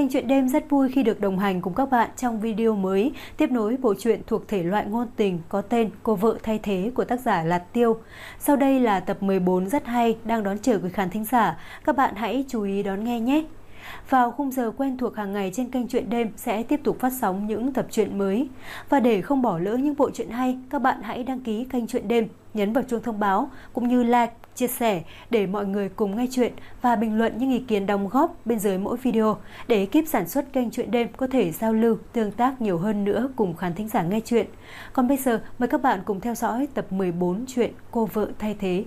Kênh Chuyện Đêm rất vui khi được đồng hành cùng các bạn trong video mới tiếp nối bộ truyện thuộc thể loại ngôn tình có tên Cô vợ thay thế của tác giả Lạt Tiêu. Sau đây là tập 14 rất hay đang đón chờ quý khán thính giả. Các bạn hãy chú ý đón nghe nhé. Vào khung giờ quen thuộc hàng ngày trên kênh Chuyện Đêm sẽ tiếp tục phát sóng những tập truyện mới. Và để không bỏ lỡ những bộ truyện hay, các bạn hãy đăng ký kênh Chuyện Đêm, nhấn vào chuông thông báo cũng như like, chia sẻ để mọi người cùng nghe chuyện và bình luận những ý kiến đóng góp bên dưới mỗi video để ekip sản xuất kênh Chuyện Đêm có thể giao lưu, tương tác nhiều hơn nữa cùng khán thính giả nghe chuyện. Còn bây giờ mời các bạn cùng theo dõi tập 14 chuyện Cô vợ thay thế.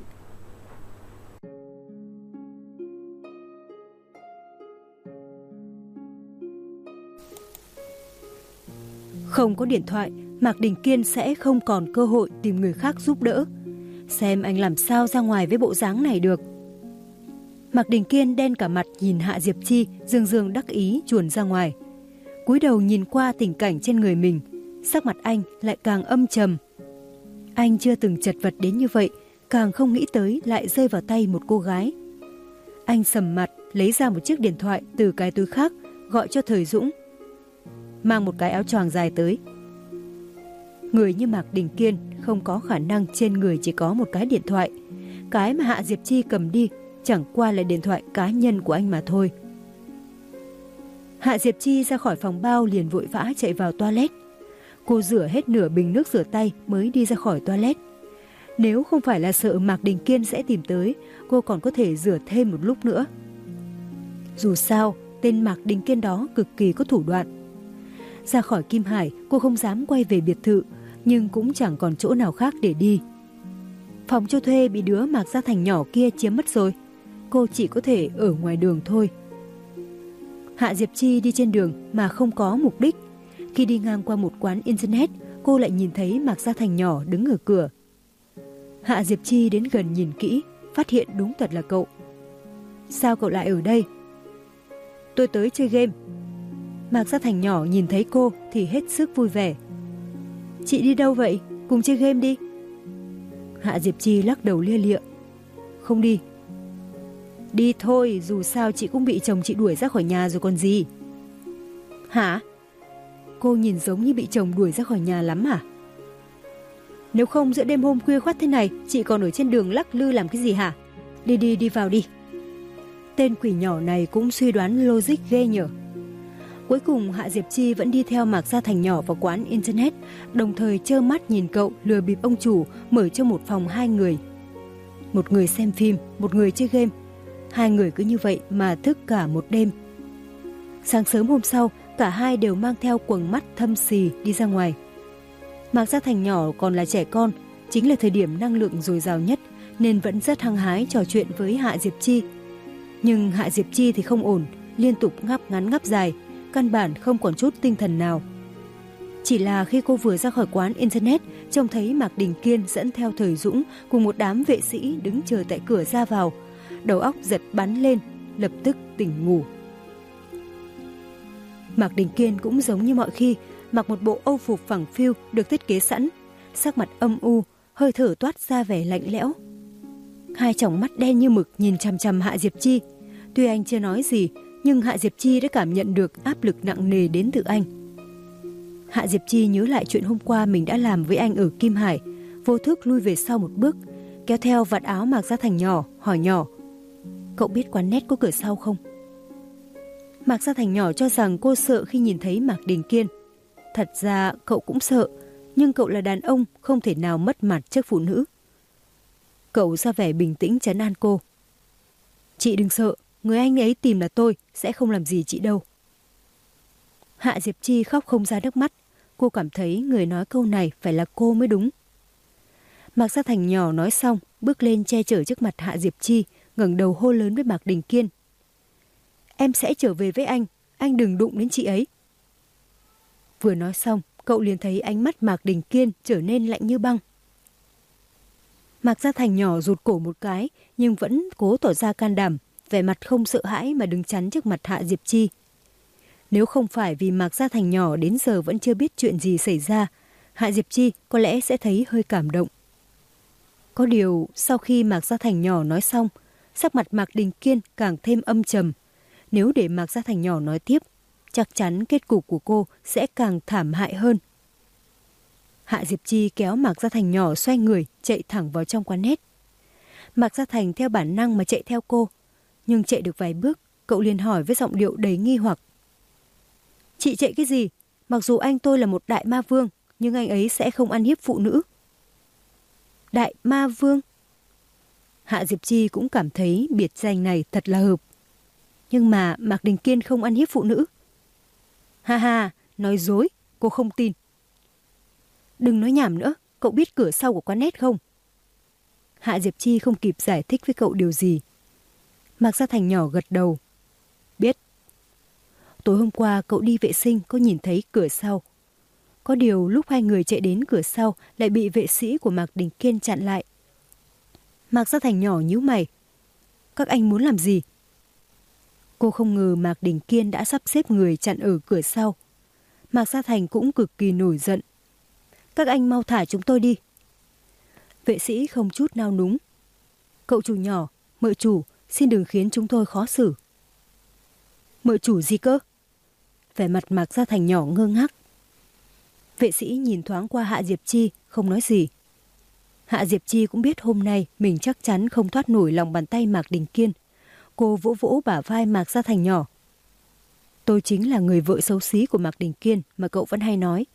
Không có điện thoại, Mạc Đình Kiên sẽ không còn cơ hội tìm người khác giúp đỡ. Xem anh làm sao ra ngoài với bộ dáng này được. Mạc Đình Kiên đen cả mặt nhìn Hạ Diệp Chi dương đắc ý chuồn ra ngoài. Cúi đầu nhìn qua tình cảnh trên người mình, sắc mặt anh lại càng âm trầm. Anh chưa từng chật vật đến như vậy, càng không nghĩ tới lại rơi vào tay một cô gái. Anh sầm mặt lấy ra một chiếc điện thoại từ cái túi khác, gọi cho Thời Dũng. Mang một cái áo choàng dài tới. Người như Mạc Đình Kiên không có khả năng trên người chỉ có một cái điện thoại. Cái mà Hạ Diệp Chi cầm đi chẳng qua là điện thoại cá nhân của anh mà thôi. Hạ Diệp Chi ra khỏi phòng bao liền vội vã chạy vào toilet. Cô rửa hết nửa bình nước rửa tay mới đi ra khỏi toilet. Nếu không phải là sợ Mạc Đình Kiên sẽ tìm tới, cô còn có thể rửa thêm một lúc nữa. Dù sao, tên Mạc Đình Kiên đó cực kỳ có thủ đoạn. Ra khỏi Kim Hải, cô không dám quay về biệt thự, nhưng cũng chẳng còn chỗ nào khác để đi. Phòng cho thuê bị đứa Mạc Gia Thành nhỏ kia chiếm mất rồi. Cô chỉ có thể ở ngoài đường thôi. Hạ Diệp Chi đi trên đường mà không có mục đích. Khi đi ngang qua một quán internet, cô lại nhìn thấy Mạc Gia Thành nhỏ đứng ở cửa. Hạ Diệp Chi đến gần nhìn kỹ, phát hiện đúng thật là cậu. Sao cậu lại ở đây? Tôi tới chơi game. Mạc Gia Thành nhỏ nhìn thấy cô thì hết sức vui vẻ. Chị đi đâu vậy? Cùng chơi game đi. Hạ Diệp Chi lắc đầu lia lịa. Không đi. Đi thôi, dù sao chị cũng bị chồng chị đuổi ra khỏi nhà rồi còn gì. Hả? Cô nhìn giống như bị chồng đuổi ra khỏi nhà lắm à? Nếu không giữa đêm hôm khuya khoắt thế này, chị còn ở trên đường lắc lư làm cái gì hả? Đi vào đi. Tên quỷ nhỏ này cũng suy đoán logic ghê nhở. Cuối cùng Hạ Diệp Chi vẫn đi theo Mạc Gia Thành nhỏ vào quán internet, đồng thời trơ mắt nhìn cậu lừa bịp ông chủ mở cho một phòng 2 người. Một người xem phim, một người chơi game. 2 người cứ như vậy mà thức cả một đêm. Sáng sớm hôm sau, cả hai đều mang theo quầng mắt thâm xì đi ra ngoài. Mạc Gia Thành nhỏ còn là trẻ con, chính là thời điểm năng lượng dồi dào nhất nên vẫn rất hăng hái trò chuyện với Hạ Diệp Chi. Nhưng Hạ Diệp Chi thì không ổn, liên tục ngáp ngắn ngáp dài, căn bản không còn chút tinh thần nào. Chỉ là khi cô vừa ra khỏi quán internet, trông thấy Mạc Đình Kiên dẫn theo Thời Dũng cùng một đám vệ sĩ đứng chờ tại cửa ra vào, đầu óc giật bắn lên, lập tức tỉnh ngủ. Mạc Đình Kiên cũng giống như mọi khi, mặc một bộ âu phục phẳng phiu được thiết kế sẵn, sắc mặt âm u, hơi thở toát ra vẻ lạnh lẽo. Hai tròng mắt đen như mực nhìn chằm chằm Hạ Diệp Chi. Tuy anh chưa nói gì, nhưng Hạ Diệp Chi đã cảm nhận được áp lực nặng nề đến từ anh. Hạ Diệp Chi nhớ lại chuyện hôm qua mình đã làm với anh ở Kim Hải, vô thức lui về sau một bước, kéo theo vạt áo Mạc Gia Thành nhỏ, hỏi nhỏ. Cậu biết quán net có cửa sau không? Mạc Gia Thành nhỏ cho rằng cô sợ khi nhìn thấy Mạc Đình Kiên. Thật ra cậu cũng sợ, nhưng cậu là đàn ông không thể nào mất mặt trước phụ nữ. Cậu ra vẻ bình tĩnh trấn an cô. Chị đừng sợ, người anh ấy tìm là tôi, sẽ không làm gì chị đâu. Hạ Diệp Chi khóc không ra nước mắt. Cô cảm thấy người nói câu này phải là cô mới đúng. Mạc Gia Thành nhỏ nói xong, bước lên che chở trước mặt Hạ Diệp Chi, ngẩng đầu hô lớn với Mạc Đình Kiên. Em sẽ trở về với anh đừng đụng đến chị ấy. Vừa nói xong, cậu liền thấy ánh mắt Mạc Đình Kiên trở nên lạnh như băng. Mạc Gia Thành nhỏ rụt cổ một cái, nhưng vẫn cố tỏ ra can đảm, vẻ mặt không sợ hãi mà đứng chắn trước mặt Hạ Diệp Chi. Nếu không phải vì Mạc Gia Thành nhỏ đến giờ vẫn chưa biết chuyện gì xảy ra, Hạ Diệp Chi có lẽ sẽ thấy hơi cảm động. Có điều, sau khi Mạc Gia Thành nhỏ nói xong, sắc mặt Mạc Đình Kiên càng thêm âm trầm. Nếu để Mạc Gia Thành nhỏ nói tiếp, chắc chắn kết cục của cô sẽ càng thảm hại hơn. Hạ Diệp Chi kéo Mạc Gia Thành nhỏ xoay người, chạy thẳng vào trong quán net. Mạc Gia Thành theo bản năng mà chạy theo cô, nhưng chạy được vài bước, cậu liền hỏi với giọng điệu đầy nghi hoặc. Chị chạy cái gì? Mặc dù anh tôi là một đại ma vương, nhưng anh ấy sẽ không ăn hiếp phụ nữ. Đại ma vương? Hạ Diệp Chi cũng cảm thấy biệt danh này thật là hợp. Nhưng mà Mạc Đình Kiên không ăn hiếp phụ nữ. Ha ha, nói dối, cô không tin. Đừng nói nhảm nữa, cậu biết cửa sau của quán net không? Hạ Diệp Chi không kịp giải thích với cậu điều gì. Mạc Gia Thành nhỏ gật đầu. Biết. Tối hôm qua cậu đi vệ sinh có nhìn thấy cửa sau. Có điều lúc hai người chạy đến cửa sau lại bị vệ sĩ của Mạc Đình Kiên chặn lại. Mạc Gia Thành nhỏ nhíu mày. Các anh muốn làm gì? Cô không ngờ Mạc Đình Kiên đã sắp xếp người chặn ở cửa sau. Mạc Gia Thành cũng cực kỳ nổi giận. Các anh mau thả chúng tôi đi. Vệ sĩ không chút nao núng. Cậu chủ nhỏ, mợ chủ, xin đừng khiến chúng tôi khó xử. Mợ chủ gì cơ? Vẻ mặt Mạc Gia Thành nhỏ ngơ ngác. Vệ sĩ nhìn thoáng qua Hạ Diệp Chi, không nói gì. Hạ Diệp Chi cũng biết hôm nay mình chắc chắn không thoát nổi lòng bàn tay Mạc Đình Kiên. Cô vỗ vỗ bả vai Mạc Gia Thành nhỏ. Tôi chính là người vợ xấu xí của Mạc Đình Kiên mà cậu vẫn hay nói.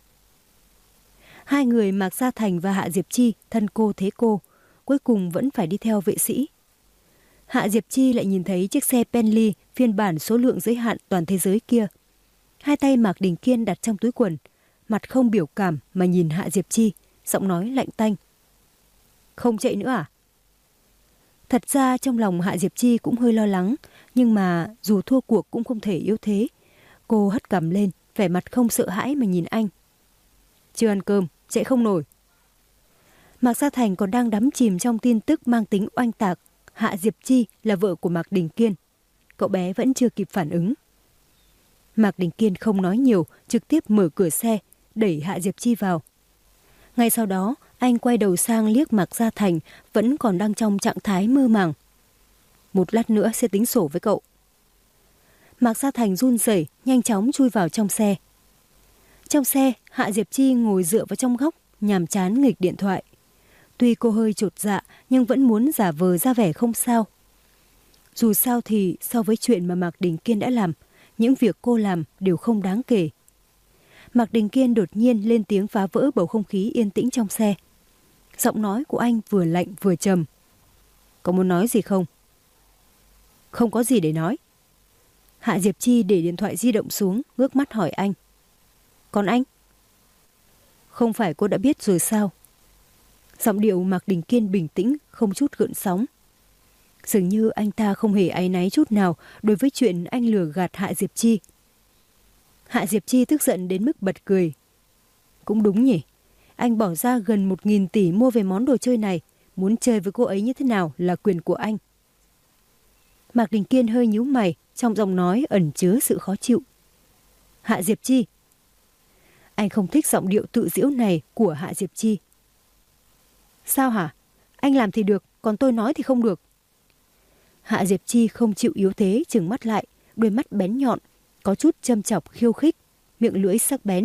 Hai người Mạc Gia Thành và Hạ Diệp Chi thân cô thế cô, cuối cùng vẫn phải đi theo vệ sĩ. Hạ Diệp Chi lại nhìn thấy chiếc xe Bentley phiên bản số lượng giới hạn toàn thế giới kia. Hai tay Mạc Đình Kiên đặt trong túi quần, mặt không biểu cảm mà nhìn Hạ Diệp Chi, giọng nói lạnh tanh. Không chạy nữa à? Thật ra trong lòng Hạ Diệp Chi cũng hơi lo lắng, nhưng mà dù thua cuộc cũng không thể yếu thế. Cô hất cằm lên, vẻ mặt không sợ hãi mà nhìn anh. Chưa ăn cơm, chạy không nổi. Mạc Gia Thành còn đang đắm chìm trong tin tức mang tính oanh tạc. Hạ Diệp Chi là vợ của Mạc Đình Kiên. Cậu bé vẫn chưa kịp phản ứng. Mạc Đình Kiên không nói nhiều, trực tiếp mở cửa xe, đẩy Hạ Diệp Chi vào. Ngay sau đó, anh quay đầu sang liếc Mạc Gia Thành, vẫn còn đang trong trạng thái mơ màng. Một lát nữa sẽ tính sổ với cậu. Mạc Gia Thành run rẩy, nhanh chóng chui vào trong xe. Trong xe, Hạ Diệp Chi ngồi dựa vào trong góc, nhàm chán nghịch điện thoại. Tuy cô hơi chột dạ, nhưng vẫn muốn giả vờ ra vẻ không sao. Dù sao thì so với chuyện mà Mạc Đình Kiên đã làm, những việc cô làm đều không đáng kể. Mạc Đình Kiên đột nhiên lên tiếng phá vỡ bầu không khí yên tĩnh trong xe. Giọng nói của anh vừa lạnh vừa trầm. Có muốn nói gì không? Không có gì để nói. Hạ Diệp Chi để điện thoại di động xuống, ngước mắt hỏi anh. Còn anh? Không phải cô đã biết rồi sao? Giọng điệu Mạc Đình Kiên bình tĩnh, không chút gợn sóng. Dường như anh ta không hề áy náy chút nào đối với chuyện anh lừa gạt Hạ Diệp Chi. Hạ Diệp Chi tức giận đến mức bật cười. Cũng đúng nhỉ, anh bỏ ra gần 1.000 tỷ mua về món đồ chơi này, muốn chơi với cô ấy như thế nào là quyền của anh. Mạc Đình Kiên hơi nhíu mày, trong giọng nói ẩn chứa sự khó chịu. Hạ Diệp Chi. Anh không thích giọng điệu tự giễu này của Hạ Diệp Chi. Sao hả? Anh làm thì được, còn tôi nói thì không được. Hạ Diệp Chi không chịu yếu thế, trừng mắt lại, đôi mắt bén nhọn, có chút châm chọc khiêu khích, miệng lưỡi sắc bén.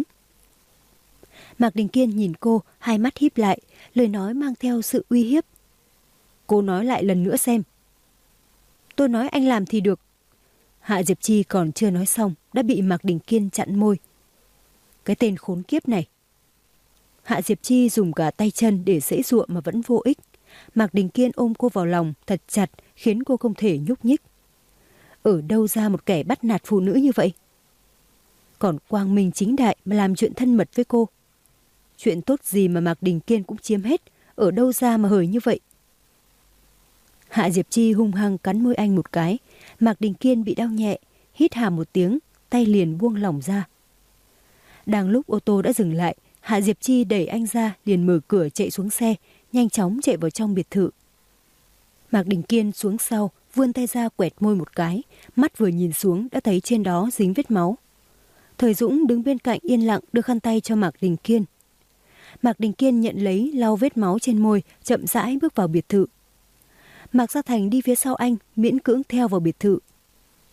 Mạc Đình Kiên nhìn cô, hai mắt híp lại, lời nói mang theo sự uy hiếp. Cô nói lại lần nữa xem. Tôi nói anh làm thì được. Hạ Diệp Chi còn chưa nói xong, đã bị Mạc Đình Kiên chặn môi. Cái tên khốn kiếp này. Hạ Diệp Chi dùng cả tay chân để giãy giụa mà vẫn vô ích. Mạc Đình Kiên ôm cô vào lòng thật chặt, khiến cô không thể nhúc nhích. Ở đâu ra một kẻ bắt nạt phụ nữ như vậy? Còn quang minh chính đại mà làm chuyện thân mật với cô. Chuyện tốt gì mà Mạc Đình Kiên cũng chiếm hết, ở đâu ra mà hời như vậy? Hạ Diệp Chi hung hăng cắn môi anh một cái. Mạc Đình Kiên bị đau nhẹ, hít hà một tiếng, tay liền buông lỏng ra. Đang lúc ô tô đã dừng lại, Hạ Diệp Chi đẩy anh ra, liền mở cửa chạy xuống xe, nhanh chóng chạy vào trong biệt thự. Mạc Đình Kiên xuống sau, vươn tay ra quẹt môi một cái, mắt vừa nhìn xuống đã thấy trên đó dính vết máu. Thời Dũng đứng bên cạnh yên lặng đưa khăn tay cho Mạc Đình Kiên. Mạc Đình Kiên nhận lấy, lau vết máu trên môi, chậm rãi bước vào biệt thự. Mạc Gia Thành đi phía sau anh, miễn cưỡng theo vào biệt thự.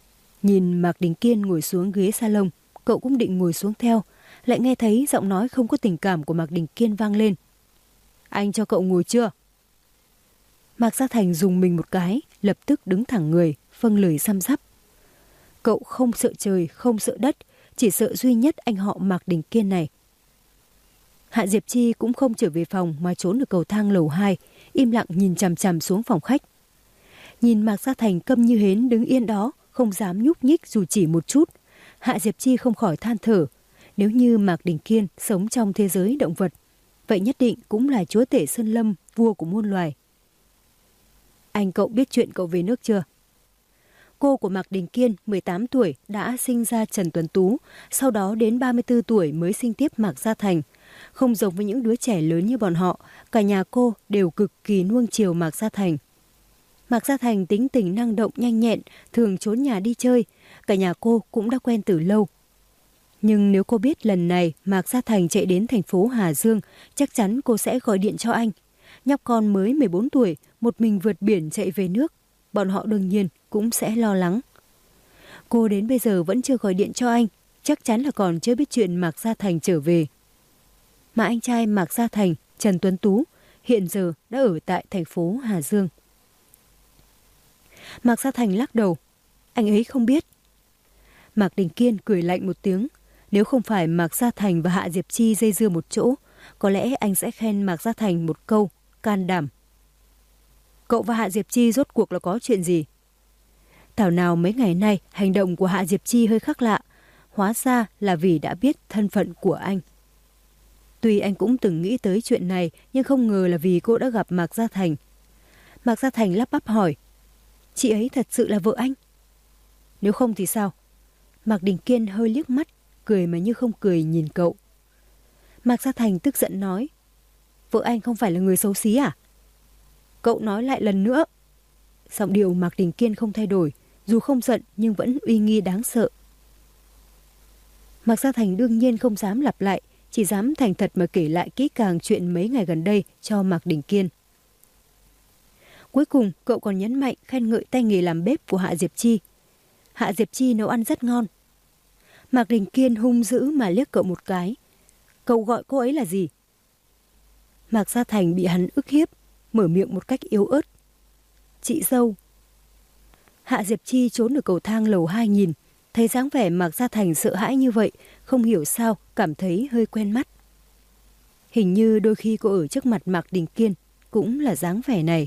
Nhìn Mạc Đình Kiên ngồi xuống ghế salon, cậu cũng định ngồi xuống theo, lại nghe thấy giọng nói không có tình cảm của Mạc Đình Kiên vang lên. Anh cho cậu ngồi chưa? Mạc Gia Thành dùng mình một cái, lập tức đứng thẳng người, vâng lời răm rắp. Cậu không sợ trời, không sợ đất, chỉ sợ duy nhất anh họ Mạc Đình Kiên này. Hạ Diệp Chi cũng không trở về phòng mà trốn ở cầu thang lầu 2, im lặng nhìn chằm chằm xuống phòng khách. Nhìn Mạc Gia Thành câm như hến đứng yên đó, không dám nhúc nhích dù chỉ một chút. Hạ Diệp Chi không khỏi than thở. Nếu như Mạc Đình Kiên sống trong thế giới động vật, vậy nhất định cũng là chúa tể Sơn Lâm, vua của muôn loài. Anh cậu biết chuyện cậu về nước chưa? Cô của Mạc Đình Kiên, 18 tuổi, đã sinh ra Trần Tuấn Tú, sau đó đến 34 tuổi mới sinh tiếp Mạc Gia Thành. Không giống với những đứa trẻ lớn như bọn họ, cả nhà cô đều cực kỳ nuông chiều Mạc Gia Thành. Mạc Gia Thành tính tình năng động nhanh nhẹn, thường trốn nhà đi chơi, cả nhà cô cũng đã quen từ lâu. Nhưng nếu cô biết lần này Mạc Gia Thành chạy đến thành phố Hà Dương, chắc chắn cô sẽ gọi điện cho anh. Nhóc con mới 14 tuổi, một mình vượt biển chạy về nước, bọn họ đương nhiên cũng sẽ lo lắng. Cô đến bây giờ vẫn chưa gọi điện cho anh, chắc chắn là còn chưa biết chuyện Mạc Gia Thành trở về. Mà anh trai Mạc Gia Thành, Trần Tuấn Tú, hiện giờ đã ở tại thành phố Hà Dương. Mạc Gia Thành lắc đầu, anh ấy không biết. Mạc Đình Kiên cười lạnh một tiếng, nếu không phải Mạc Gia Thành và Hạ Diệp Chi dây dưa một chỗ, có lẽ anh sẽ khen Mạc Gia Thành một câu, can đảm. Cậu và Hạ Diệp Chi rốt cuộc là có chuyện gì? Thảo nào mấy ngày nay hành động của Hạ Diệp Chi hơi khác lạ, hóa ra là vì đã biết thân phận của anh. Tuy anh cũng từng nghĩ tới chuyện này, nhưng không ngờ là vì cô đã gặp Mạc Gia Thành. Mạc Gia Thành lắp bắp hỏi, chị ấy thật sự là vợ anh? Nếu không thì sao? Mạc Đình Kiên hơi liếc mắt, cười mà như không cười nhìn cậu. Mạc Gia Thành tức giận nói, vợ anh không phải là người xấu xí à? Cậu nói lại lần nữa. Giọng điệu Mạc Đình Kiên không thay đổi, dù không giận nhưng vẫn uy nghi đáng sợ. Mạc Gia Thành đương nhiên không dám lặp lại, chỉ dám thành thật mà kể lại kỹ càng chuyện mấy ngày gần đây cho Mạc Đình Kiên. Cuối cùng cậu còn nhấn mạnh khen ngợi tay nghề làm bếp của Hạ Diệp Chi. Hạ Diệp Chi nấu ăn rất ngon. Mạc Đình Kiên hung dữ mà liếc cậu một cái. Cậu gọi cô ấy là gì? Mạc Gia Thành bị hắn ức hiếp, mở miệng một cách yếu ớt. Chị dâu. Hạ Diệp Chi trốn ở cầu thang lầu 2 nhìn, thấy dáng vẻ Mạc Gia Thành sợ hãi như vậy, không hiểu sao cảm thấy hơi quen mắt. Hình như đôi khi cô ở trước mặt Mạc Đình Kiên cũng là dáng vẻ này.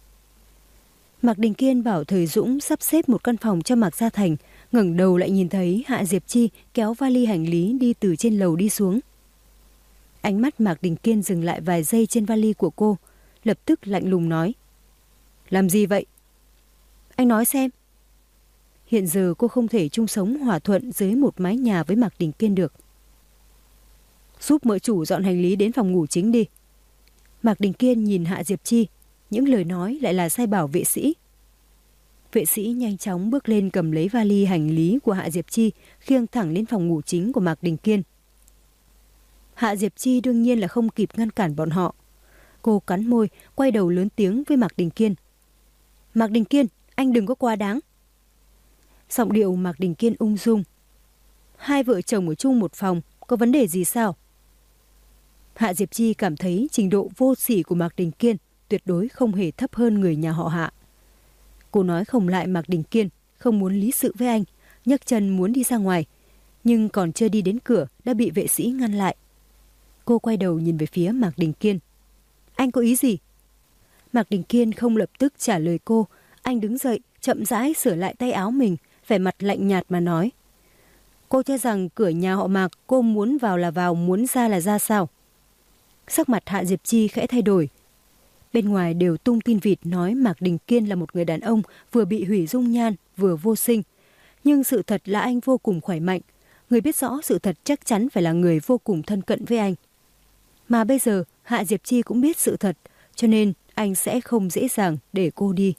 Mạc Đình Kiên bảo Thời Dũng sắp xếp một căn phòng cho Mạc Gia Thành, ngẩng đầu lại nhìn thấy Hạ Diệp Chi kéo vali hành lý đi từ trên lầu đi xuống. Ánh mắt Mạc Đình Kiên dừng lại vài giây trên vali của cô, lập tức lạnh lùng nói. Làm gì vậy? Anh nói xem. Hiện giờ cô không thể chung sống hòa thuận dưới một mái nhà với Mạc Đình Kiên được. Giúp mợ chủ dọn hành lý đến phòng ngủ chính đi. Mạc Đình Kiên nhìn Hạ Diệp Chi, những lời nói lại là sai bảo vệ sĩ. Vệ sĩ nhanh chóng bước lên cầm lấy vali hành lý của Hạ Diệp Chi, khiêng thẳng lên phòng ngủ chính của Mạc Đình Kiên. Hạ Diệp Chi đương nhiên là không kịp ngăn cản bọn họ. Cô cắn môi, quay đầu lớn tiếng với Mạc Đình Kiên. Mạc Đình Kiên, anh đừng có quá đáng. Giọng điệu Mạc Đình Kiên ung dung. Hai vợ chồng ở chung một phòng, có vấn đề gì sao? Hạ Diệp Chi cảm thấy trình độ vô sỉ của Mạc Đình Kiên tuyệt đối không hề thấp hơn người nhà họ Hạ. Cô nói không lại Mạc Đình Kiên, không muốn lý sự với anh, nhấc chân muốn đi ra ngoài, nhưng còn chưa đi đến cửa đã bị vệ sĩ ngăn lại. Cô quay đầu nhìn về phía Mạc Đình Kiên. Anh có ý gì? Mạc Đình Kiên không lập tức trả lời cô, anh đứng dậy, chậm rãi sửa lại tay áo mình, vẻ mặt lạnh nhạt mà nói. Cô cho rằng cửa nhà họ Mạc cô muốn vào là vào, muốn ra là ra sao? Sắc mặt Hạ Diệp Chi khẽ thay đổi. Bên ngoài đều tung tin vịt nói Mạc Đình Kiên là một người đàn ông vừa bị hủy dung nhan, vừa vô sinh. Nhưng sự thật là anh vô cùng khỏe mạnh. Người biết rõ sự thật chắc chắn phải là người vô cùng thân cận với anh. Mà bây giờ Hạ Diệp Chi cũng biết sự thật, cho nên anh sẽ không dễ dàng để cô đi.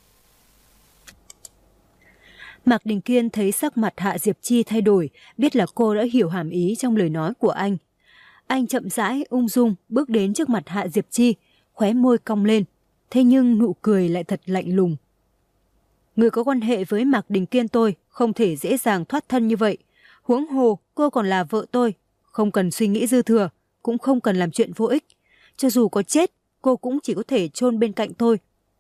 Mạc Đình Kiên thấy sắc mặt Hạ Diệp Chi thay đổi, biết là cô đã hiểu hàm ý trong lời nói của anh. Anh chậm rãi, ung dung bước đến trước mặt Hạ Diệp Chi, khóe môi cong lên, thế nhưng nụ cười lại thật lạnh lùng. Người có quan hệ với Mạc Đình Kiên tôi không thể dễ dàng thoát thân như vậy. Huống hồ cô còn là vợ tôi, không cần suy nghĩ dư thừa, cũng không cần làm chuyện vô ích. Cho dù có chết, cô cũng chỉ có thể chôn bên cạnh tôi.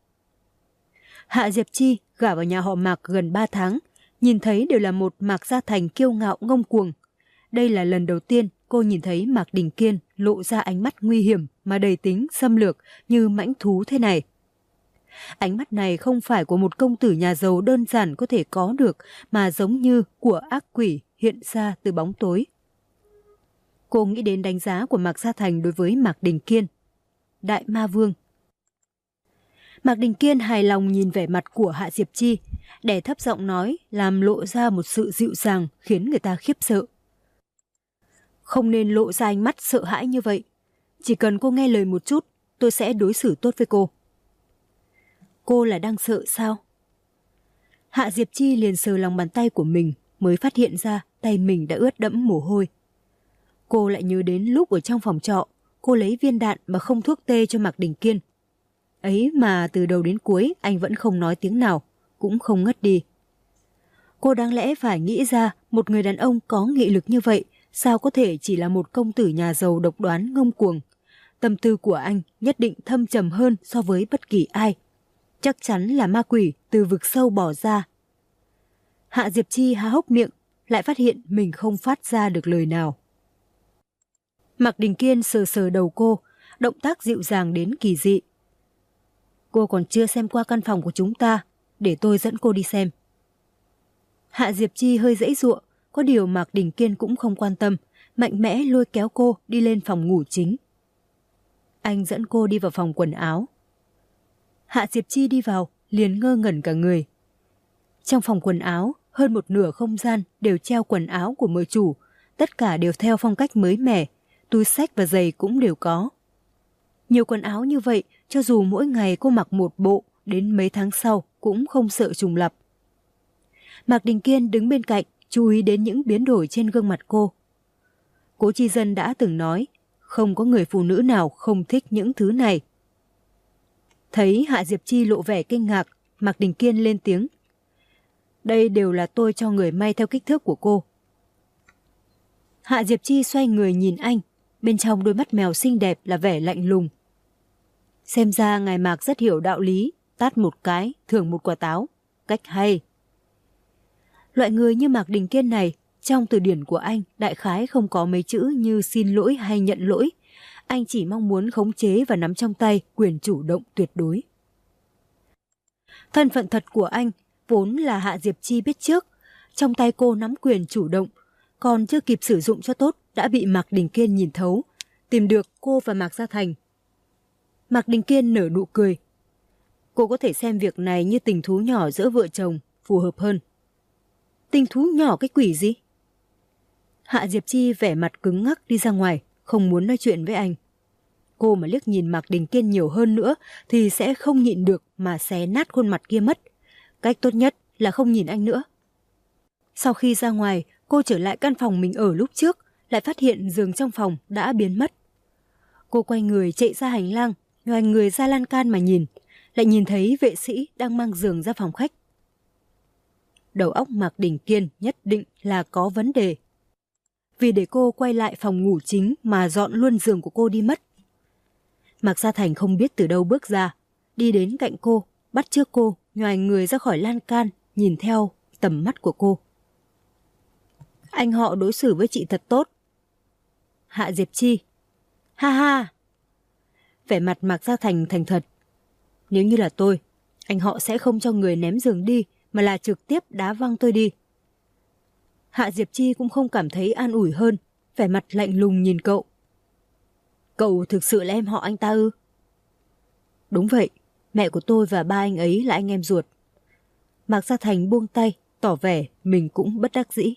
Hạ Diệp Chi gả vào nhà họ Mạc gần 3 tháng, nhìn thấy đều là một Mạc Gia Thành kiêu ngạo ngông cuồng. Đây là lần đầu tiên cô nhìn thấy Mạc Đình Kiên lộ ra ánh mắt nguy hiểm mà đầy tính xâm lược như mãnh thú thế này. Ánh mắt này không phải của một công tử nhà giàu đơn giản có thể có được, mà giống như của ác quỷ hiện ra từ bóng tối. Cô nghĩ đến đánh giá của Mạc Gia Thành đối với Mạc Đình Kiên. Đại ma vương. Mạc Đình Kiên hài lòng nhìn vẻ mặt của Hạ Diệp Chi, đè thấp giọng nói, làm lộ ra một sự dịu dàng khiến người ta khiếp sợ. Không nên lộ ra ánh mắt sợ hãi như vậy. Chỉ cần cô nghe lời một chút, tôi sẽ đối xử tốt với cô. Cô là đang sợ sao? Hạ Diệp Chi liền sờ lòng bàn tay của mình, mới phát hiện ra tay mình đã ướt đẫm mồ hôi. Cô lại nhớ đến lúc ở trong phòng trọ, cô lấy viên đạn mà không thuốc tê cho Mạc Đình Kiên. Ấy mà từ đầu đến cuối anh vẫn không nói tiếng nào, cũng không ngất đi. Cô đáng lẽ phải nghĩ ra một người đàn ông có nghị lực như vậy, sao có thể chỉ là một công tử nhà giàu độc đoán ngông cuồng. Tâm tư của anh nhất định thâm trầm hơn so với bất kỳ ai. Chắc chắn là ma quỷ từ vực sâu bỏ ra. Hạ Diệp Chi há hốc miệng, lại phát hiện mình không phát ra được lời nào. Mạc Đình Kiên sờ sờ đầu cô, động tác dịu dàng đến kỳ dị. Cô còn chưa xem qua căn phòng của chúng ta, để tôi dẫn cô đi xem. Hạ Diệp Chi hơi giãy giụa, có điều Mạc Đình Kiên cũng không quan tâm, mạnh mẽ lôi kéo cô đi lên phòng ngủ chính. Anh dẫn cô đi vào phòng quần áo. Hạ Diệp Chi đi vào, liền ngơ ngẩn cả người. Trong phòng quần áo, hơn một nửa không gian đều treo quần áo của mợ chủ, tất cả đều theo phong cách mới mẻ, túi xách và giày cũng đều có. Nhiều quần áo như vậy, cho dù mỗi ngày cô mặc một bộ, đến mấy tháng sau cũng không sợ trùng lặp. Mạc Đình Kiên đứng bên cạnh, chú ý đến những biến đổi trên gương mặt cô. Cố Chi Dân đã từng nói, không có người phụ nữ nào không thích những thứ này. Thấy Hạ Diệp Chi lộ vẻ kinh ngạc, Mạc Đình Kiên lên tiếng. Đây đều là tôi cho người may theo kích thước của cô. Hạ Diệp Chi xoay người nhìn anh, bên trong đôi mắt mèo xinh đẹp là vẻ lạnh lùng. Xem ra ngài Mạc rất hiểu đạo lý, tát một cái, thưởng một quả táo. Cách hay. Loại người như Mạc Đình Kiên này, trong từ điển của anh đại khái không có mấy chữ như xin lỗi hay nhận lỗi. Anh chỉ mong muốn khống chế và nắm trong tay quyền chủ động tuyệt đối. Thân phận thật của anh vốn là Hạ Diệp Chi biết trước. Trong tay cô nắm quyền chủ động, còn chưa kịp sử dụng cho tốt đã bị Mạc Đình Kiên nhìn thấu, tìm được cô và Mạc Gia Thành. Mạc Đình Kiên nở nụ cười. Cô có thể xem việc này như tình thú nhỏ giữa vợ chồng, phù hợp hơn. Tình thú nhỏ cái quỷ gì? Hạ Diệp Chi vẻ mặt cứng ngắc đi ra ngoài, không muốn nói chuyện với anh. Cô mà liếc nhìn Mạc Đình Kiên nhiều hơn nữa thì sẽ không nhịn được mà xé nát khuôn mặt kia mất. Cách tốt nhất là không nhìn anh nữa. Sau khi ra ngoài, cô trở lại căn phòng mình ở lúc trước, lại phát hiện giường trong phòng đã biến mất. Cô quay người chạy ra hành lang, nhoài người ra lan can mà nhìn, lại nhìn thấy vệ sĩ đang mang giường ra phòng khách. Đầu óc Mạc Đình Kiên nhất định là có vấn đề. Vì để cô quay lại phòng ngủ chính mà dọn luôn giường của cô đi mất. Mạc Gia Thành không biết từ đâu bước ra, đi đến cạnh cô, bắt chước cô, nhoài người ra khỏi lan can, nhìn theo tầm mắt của cô. Anh họ đối xử với chị thật tốt. Hạ Diệp Chi. Ha ha. Vẻ mặt Mạc Gia Thành thành thật. Nếu như là tôi, anh họ sẽ không cho người ném giường đi, mà là trực tiếp đá văng tôi đi. Hạ Diệp Chi cũng không cảm thấy an ủi hơn, vẻ mặt lạnh lùng nhìn cậu. Cậu thực sự là em họ anh ta ư? Đúng vậy, mẹ của tôi và ba anh ấy là anh em ruột. Mạc Gia Thành buông tay, tỏ vẻ mình cũng bất đắc dĩ.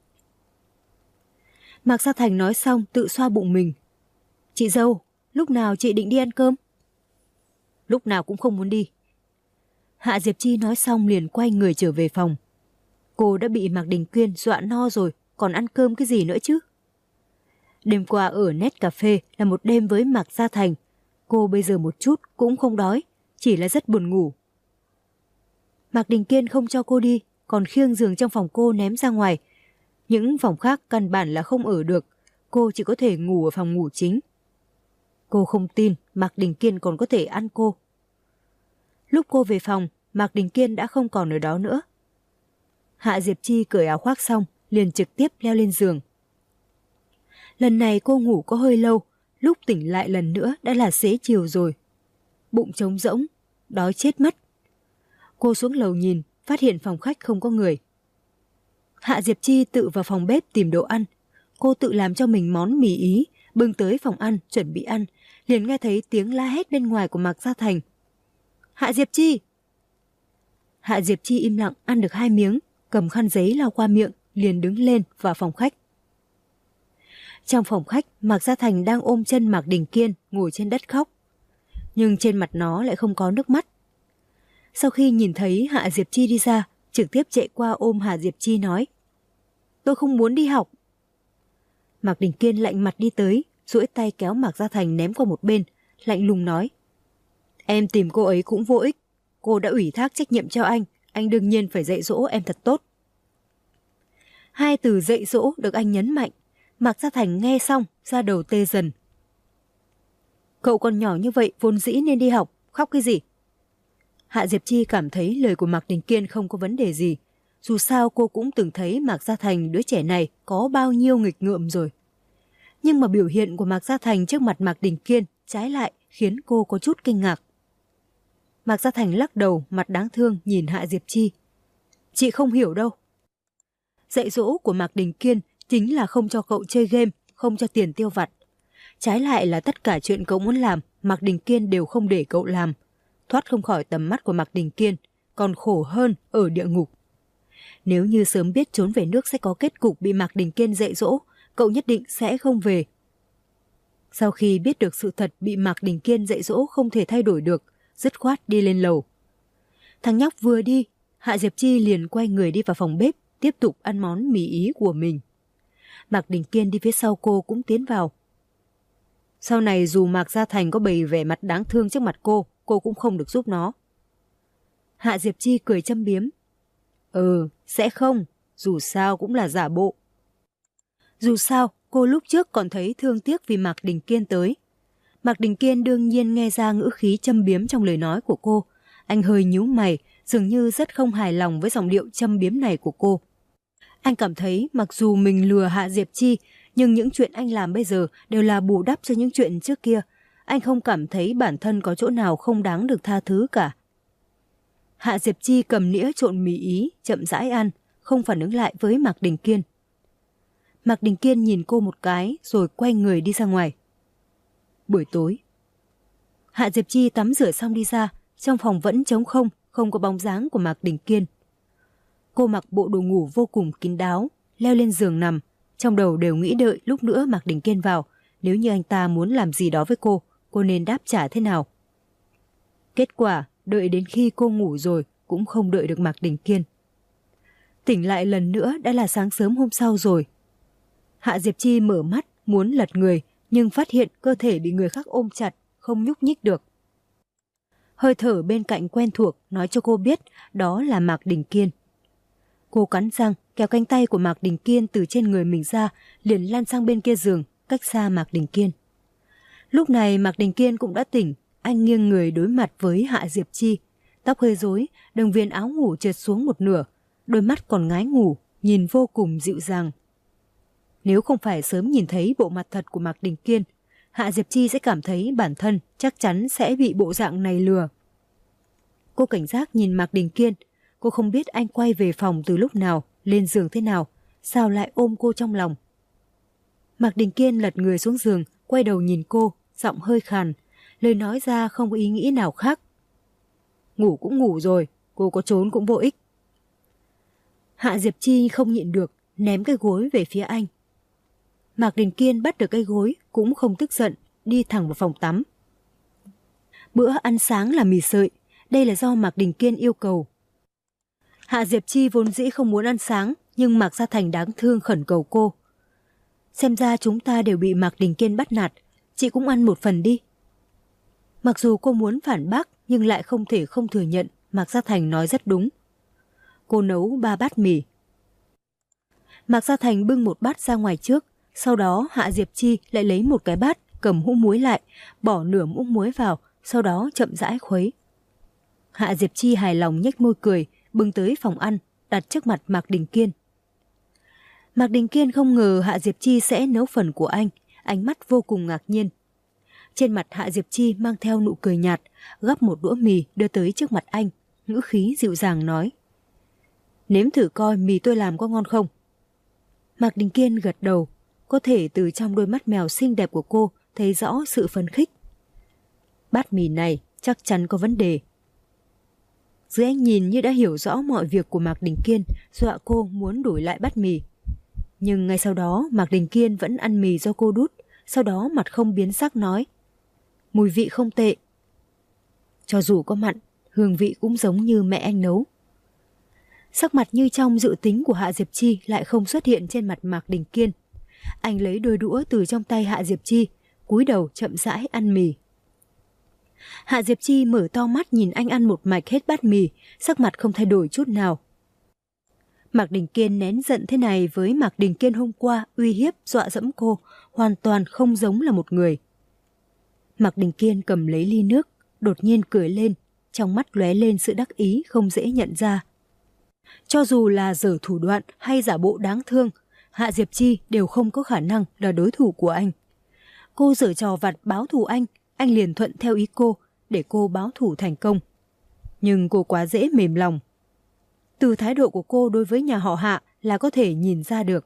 Mạc Gia Thành nói xong tự xoa bụng mình. Chị dâu, lúc nào chị định đi ăn cơm? Lúc nào cũng không muốn đi. Hạ Diệp Chi nói xong liền quay người trở về phòng. Cô đã bị Mạc Đình Kiên dọa no rồi, còn ăn cơm cái gì nữa chứ? Đêm qua ở Nét Cà Phê là một đêm với Mạc Gia Thành. Cô bây giờ một chút cũng không đói, chỉ là rất buồn ngủ. Mạc Đình Kiên không cho cô đi, còn khiêng giường trong phòng cô ném ra ngoài. Những phòng khác căn bản là không ở được, cô chỉ có thể ngủ ở phòng ngủ chính. Cô không tin Mạc Đình Kiên còn có thể ăn cô. Lúc cô về phòng, Mạc Đình Kiên đã không còn ở đó nữa. Hạ Diệp Chi cởi áo khoác xong, liền trực tiếp leo lên giường. Lần này cô ngủ có hơi lâu, lúc tỉnh lại lần nữa đã là xế chiều rồi. Bụng trống rỗng, đói chết mất. Cô xuống lầu nhìn, phát hiện phòng khách không có người. Hạ Diệp Chi tự vào phòng bếp tìm đồ ăn. Cô tự làm cho mình món mì Ý, bưng tới phòng ăn, chuẩn bị ăn. Liền nghe thấy tiếng la hét bên ngoài của Mạc Gia Thành. Hạ Diệp Chi! Hạ Diệp Chi im lặng ăn được 2 miếng, cầm khăn giấy lau qua miệng, liền đứng lên vào phòng khách. Trong phòng khách, Mạc Gia Thành đang ôm chân Mạc Đình Kiên ngồi trên đất khóc. Nhưng trên mặt nó lại không có nước mắt. Sau khi nhìn thấy Hạ Diệp Chi đi ra, trực tiếp chạy qua ôm Hạ Diệp Chi nói: Tôi không muốn đi học. Mạc Đình Kiên lạnh mặt đi tới, duỗi tay kéo Mạc Gia Thành ném qua một bên, lạnh lùng nói: Em tìm cô ấy cũng vô ích. Cô đã ủy thác trách nhiệm cho anh đương nhiên phải dạy dỗ em thật tốt. 2 từ dạy dỗ được anh nhấn mạnh. Mạc Gia Thành nghe xong, da đầu tê dần. Cậu còn nhỏ như vậy vốn dĩ nên đi học, khóc cái gì? Hạ Diệp Chi cảm thấy lời của Mạc Đình Kiên không có vấn đề gì. Dù sao cô cũng từng thấy Mạc Gia Thành đứa trẻ này có bao nhiêu nghịch ngợm rồi. Nhưng mà biểu hiện của Mạc Gia Thành trước mặt Mạc Đình Kiên trái lại khiến cô có chút kinh ngạc. Mạc Gia Thành lắc đầu, mặt đáng thương nhìn Hạ Diệp Chi. Chị không hiểu đâu. Dạy dỗ của Mạc Đình Kiên chính là không cho cậu chơi game, không cho tiền tiêu vặt. Trái lại là tất cả chuyện cậu muốn làm, Mạc Đình Kiên đều không để cậu làm. Thoát không khỏi tầm mắt của Mạc Đình Kiên, còn khổ hơn ở địa ngục. Nếu như sớm biết trốn về nước sẽ có kết cục bị Mạc Đình Kiên dạy dỗ, cậu nhất định sẽ không về. Sau khi biết được sự thật bị Mạc Đình Kiên dạy dỗ không thể thay đổi được, dứt khoát đi lên lầu. Thằng nhóc vừa đi, Hạ Diệp Chi liền quay người đi vào phòng bếp, tiếp tục ăn món mì Ý của mình. Mạc Đình Kiên đi phía sau cô cũng tiến vào. Sau này dù Mạc Gia Thành có bày vẻ mặt đáng thương trước mặt cô cũng không được giúp nó. Hạ Diệp Chi cười châm biếm. Sẽ không, dù sao cũng là giả bộ. Dù sao, cô lúc trước còn thấy thương tiếc vì Mạc Đình Kiên tới. Mạc Đình Kiên đương nhiên nghe ra ngữ khí châm biếm trong lời nói của cô. Anh hơi nhíu mày, dường như rất không hài lòng với giọng điệu châm biếm này của cô. Anh cảm thấy mặc dù mình lừa Hạ Diệp Chi, nhưng những chuyện anh làm bây giờ đều là bù đắp cho những chuyện trước kia. Anh không cảm thấy bản thân có chỗ nào không đáng được tha thứ cả. Hạ Diệp Chi cầm nĩa trộn mì Ý, chậm rãi ăn, không phản ứng lại với Mạc Đình Kiên. Mạc Đình Kiên nhìn cô một cái rồi quay người đi ra ngoài. Buổi tối, Hạ Diệp Chi tắm rửa xong đi ra, trong phòng vẫn trống không, không có bóng dáng của Mạc Đình Kiên. Cô mặc bộ đồ ngủ vô cùng kín đáo, leo lên giường nằm, trong đầu đều nghĩ đợi lúc nữa Mạc Đình Kiên vào, nếu như anh ta muốn làm gì đó với cô nên đáp trả thế nào. Kết quả, đợi đến khi cô ngủ rồi cũng không đợi được Mạc Đình Kiên. Tỉnh lại lần nữa đã là sáng sớm hôm sau rồi. Hạ Diệp Chi mở mắt, muốn lật người, nhưng phát hiện cơ thể bị người khác ôm chặt, không nhúc nhích được. Hơi thở bên cạnh quen thuộc nói cho cô biết đó là Mạc Đình Kiên. Cô cắn răng, kéo cánh tay của Mạc Đình Kiên từ trên người mình ra, liền lăn sang bên kia giường, cách xa Mạc Đình Kiên. Lúc này Mạc Đình Kiên cũng đã tỉnh, anh nghiêng người đối mặt với Hạ Diệp Chi. Tóc hơi rối, đường viền áo ngủ trượt xuống một nửa, đôi mắt còn ngái ngủ, nhìn vô cùng dịu dàng. Nếu không phải sớm nhìn thấy bộ mặt thật của Mạc Đình Kiên, Hạ Diệp Chi sẽ cảm thấy bản thân chắc chắn sẽ bị bộ dạng này lừa. Cô cảnh giác nhìn Mạc Đình Kiên, cô không biết anh quay về phòng từ lúc nào, lên giường thế nào, sao lại ôm cô trong lòng. Mạc Đình Kiên lật người xuống giường, quay đầu nhìn cô, giọng hơi khàn, lời nói ra không có ý nghĩ nào khác. Ngủ cũng ngủ rồi, cô có trốn cũng vô ích. Hạ Diệp Chi không nhịn được, ném cái gối về phía anh. Mạc Đình Kiên bắt được cái gối, cũng không tức giận, đi thẳng vào phòng tắm. Bữa ăn sáng là mì sợi, đây là do Mạc Đình Kiên yêu cầu. Hạ Diệp Chi vốn dĩ không muốn ăn sáng, nhưng Mạc Gia Thành đáng thương khẩn cầu cô. Xem ra chúng ta đều bị Mạc Đình Kiên bắt nạt, chị cũng ăn một phần đi. Mặc dù cô muốn phản bác, nhưng lại không thể không thừa nhận Mạc Gia Thành nói rất đúng. Cô nấu 3 bát mì. Mạc Gia Thành bưng một bát ra ngoài trước, sau đó Hạ Diệp Chi lại lấy một cái bát, cầm hũ muối lại, bỏ nửa muỗng muối vào, sau đó chậm rãi khuấy. Hạ Diệp Chi hài lòng nhếch môi cười, bưng tới phòng ăn, đặt trước mặt Mạc Đình Kiên. Mạc Đình Kiên không ngờ Hạ Diệp Chi sẽ nấu phần của anh, ánh mắt vô cùng ngạc nhiên. Trên mặt Hạ Diệp Chi mang theo nụ cười nhạt, gắp một đũa mì đưa tới trước mặt anh, ngữ khí dịu dàng nói. Nếm thử coi mì tôi làm có ngon không? Mạc Đình Kiên gật đầu, có thể từ trong đôi mắt mèo xinh đẹp của cô thấy rõ sự phấn khích. Bát mì này chắc chắn có vấn đề. Dưới ánh nhìn như đã hiểu rõ mọi việc của Mạc Đình Kiên, dọa cô muốn đổi lại bát mì. Nhưng ngay sau đó Mạc Đình Kiên vẫn ăn mì do cô đút, sau đó mặt không biến sắc nói. Mùi vị không tệ. Cho dù có mặn, hương vị cũng giống như mẹ anh nấu. Sắc mặt như trong dự tính của Hạ Diệp Chi lại không xuất hiện trên mặt Mạc Đình Kiên. Anh lấy đôi đũa từ trong tay Hạ Diệp Chi, cúi đầu chậm rãi ăn mì. Hạ Diệp Chi mở to mắt nhìn anh ăn một mạch hết bát mì, sắc mặt không thay đổi chút nào. Mạc Đình Kiên nén giận thế này với Mạc Đình Kiên hôm qua uy hiếp dọa dẫm cô, hoàn toàn không giống là một người. Mạc Đình Kiên cầm lấy ly nước, đột nhiên cười lên, trong mắt lóe lên sự đắc ý không dễ nhận ra. Cho dù là giở thủ đoạn hay giả bộ đáng thương, Hạ Diệp Chi đều không có khả năng là đối thủ của anh. Cô giở trò vặt báo thù anh liền thuận theo ý cô để cô báo thù thành công. Nhưng cô quá dễ mềm lòng. Từ thái độ của cô đối với nhà họ Hạ là có thể nhìn ra được.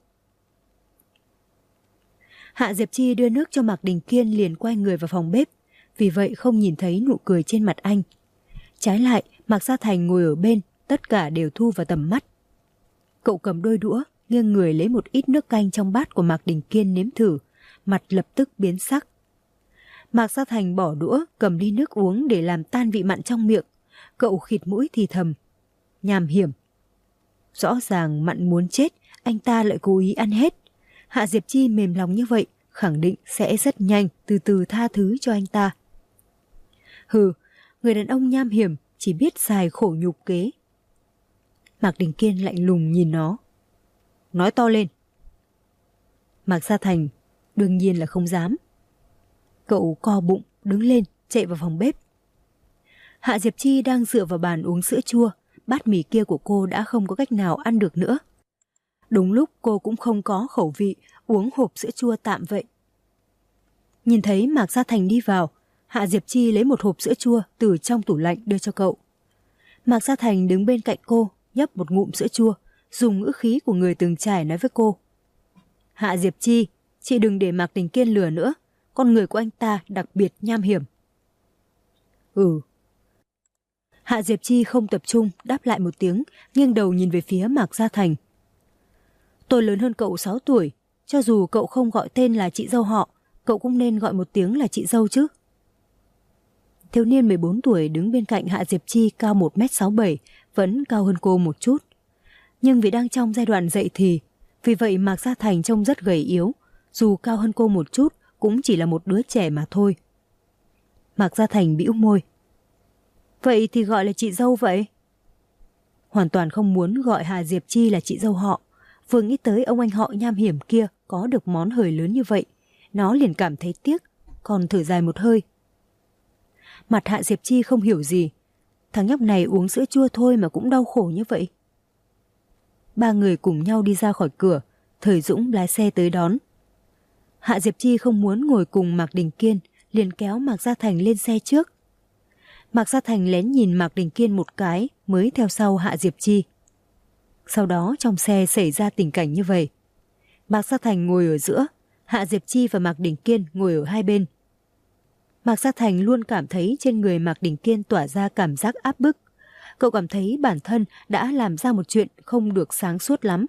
Hạ Diệp Chi đưa nước cho Mạc Đình Kiên liền quay người vào phòng bếp, vì vậy không nhìn thấy nụ cười trên mặt anh. Trái lại, Mạc Gia Thành ngồi ở bên, tất cả đều thu vào tầm mắt. Cậu cầm đôi đũa, nghiêng người lấy một ít nước canh trong bát của Mạc Đình Kiên nếm thử, mặt lập tức biến sắc. Mạc Gia Thành bỏ đũa, cầm ly nước uống để làm tan vị mặn trong miệng. Cậu khịt mũi thì thầm. Nham hiểm. Rõ ràng mặn muốn chết, anh ta lại cố ý ăn hết. Hạ Diệp Chi mềm lòng như vậy, khẳng định sẽ rất nhanh từ từ tha thứ cho anh ta. Hừ, người đàn ông nham hiểm chỉ biết xài khổ nhục kế. Mạc Đình Kiên lạnh lùng nhìn nó. Nói to lên. Mạc Gia Thành đương nhiên là không dám. Cậu co bụng, đứng lên, chạy vào phòng bếp. Hạ Diệp Chi đang dựa vào bàn uống sữa chua, bát mì kia của cô đã không có cách nào ăn được nữa. Đúng lúc cô cũng không có khẩu vị, uống hộp sữa chua tạm vậy. Nhìn thấy Mạc Gia Thành đi vào, Hạ Diệp Chi lấy một hộp sữa chua từ trong tủ lạnh đưa cho cậu. Mạc Gia Thành đứng bên cạnh cô, nhấp một ngụm sữa chua, dùng ngữ khí của người từng trải nói với cô. Hạ Diệp Chi, chị đừng để Mạc Đình Kiên lừa nữa, con người của anh ta đặc biệt nham hiểm. Ừ. Hạ Diệp Chi không tập trung, đáp lại một tiếng, nghiêng đầu nhìn về phía Mạc Gia Thành. Tôi lớn hơn cậu 6 tuổi, cho dù cậu không gọi tên là chị dâu họ, cậu cũng nên gọi một tiếng là chị dâu chứ. Thiếu niên 14 tuổi đứng bên cạnh Hạ Diệp Chi cao 1m67, vẫn cao hơn cô một chút. Nhưng vì đang trong giai đoạn dậy thì, vì vậy Mạc Gia Thành trông rất gầy yếu, dù cao hơn cô một chút cũng chỉ là một đứa trẻ mà thôi. Mạc Gia Thành bĩu môi. Vậy thì gọi là chị dâu vậy? Hoàn toàn không muốn gọi Hạ Diệp Chi là chị dâu họ. Vừa nghĩ tới ông anh họ nham hiểm kia có được món hời lớn như vậy, nó liền cảm thấy tiếc, còn thở dài một hơi. Mặt Hạ Diệp Chi không hiểu gì. Thằng nhóc này uống sữa chua thôi mà cũng đau khổ như vậy. Ba người cùng nhau đi ra khỏi cửa, Thời Dũng lái xe tới đón. Hạ Diệp Chi không muốn ngồi cùng Mạc Đình Kiên, liền kéo Mạc Gia Thành lên xe trước. Mạc Gia Thành lén nhìn Mạc Đình Kiên một cái mới theo sau Hạ Diệp Chi. Sau đó trong xe xảy ra tình cảnh như vậy. Mạc Gia Thành ngồi ở giữa, Hạ Diệp Chi và Mạc Đình Kiên ngồi ở hai bên. Mạc Gia Thành luôn cảm thấy trên người Mạc Đình Kiên tỏa ra cảm giác áp bức. Cậu cảm thấy bản thân đã làm ra một chuyện không được sáng suốt lắm.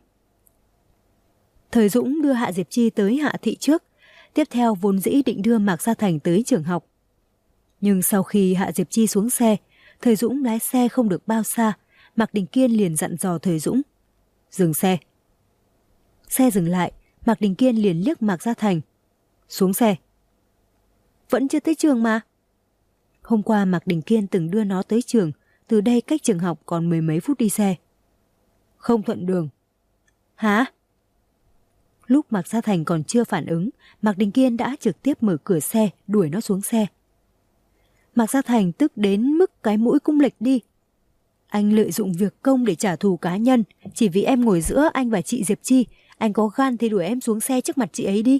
Thời Dũng đưa Hạ Diệp Chi tới Hạ Thị trước, tiếp theo vốn dĩ định đưa Mạc Gia Thành tới trường học. Nhưng sau khi Hạ Diệp Chi xuống xe, Thời Dũng lái xe không được bao xa, Mạc Đình Kiên liền dặn dò Thời Dũng. Dừng xe. Xe dừng lại, Mạc Đình Kiên liền liếc Mạc Gia Thành. Xuống xe. Vẫn chưa tới trường mà. Hôm qua Mạc Đình Kiên từng đưa nó tới trường, từ đây cách trường học còn 10 mấy phút đi xe. Không thuận đường. Hả? Lúc Mạc Gia Thành còn chưa phản ứng, Mạc Đình Kiên đã trực tiếp mở cửa xe, đuổi nó xuống xe. Mạc Gia Thành tức đến mức cái mũi cũng lệch đi. Anh lợi dụng việc công để trả thù cá nhân, chỉ vì em ngồi giữa anh và chị Diệp Chi, anh có gan thì đuổi em xuống xe trước mặt chị ấy đi.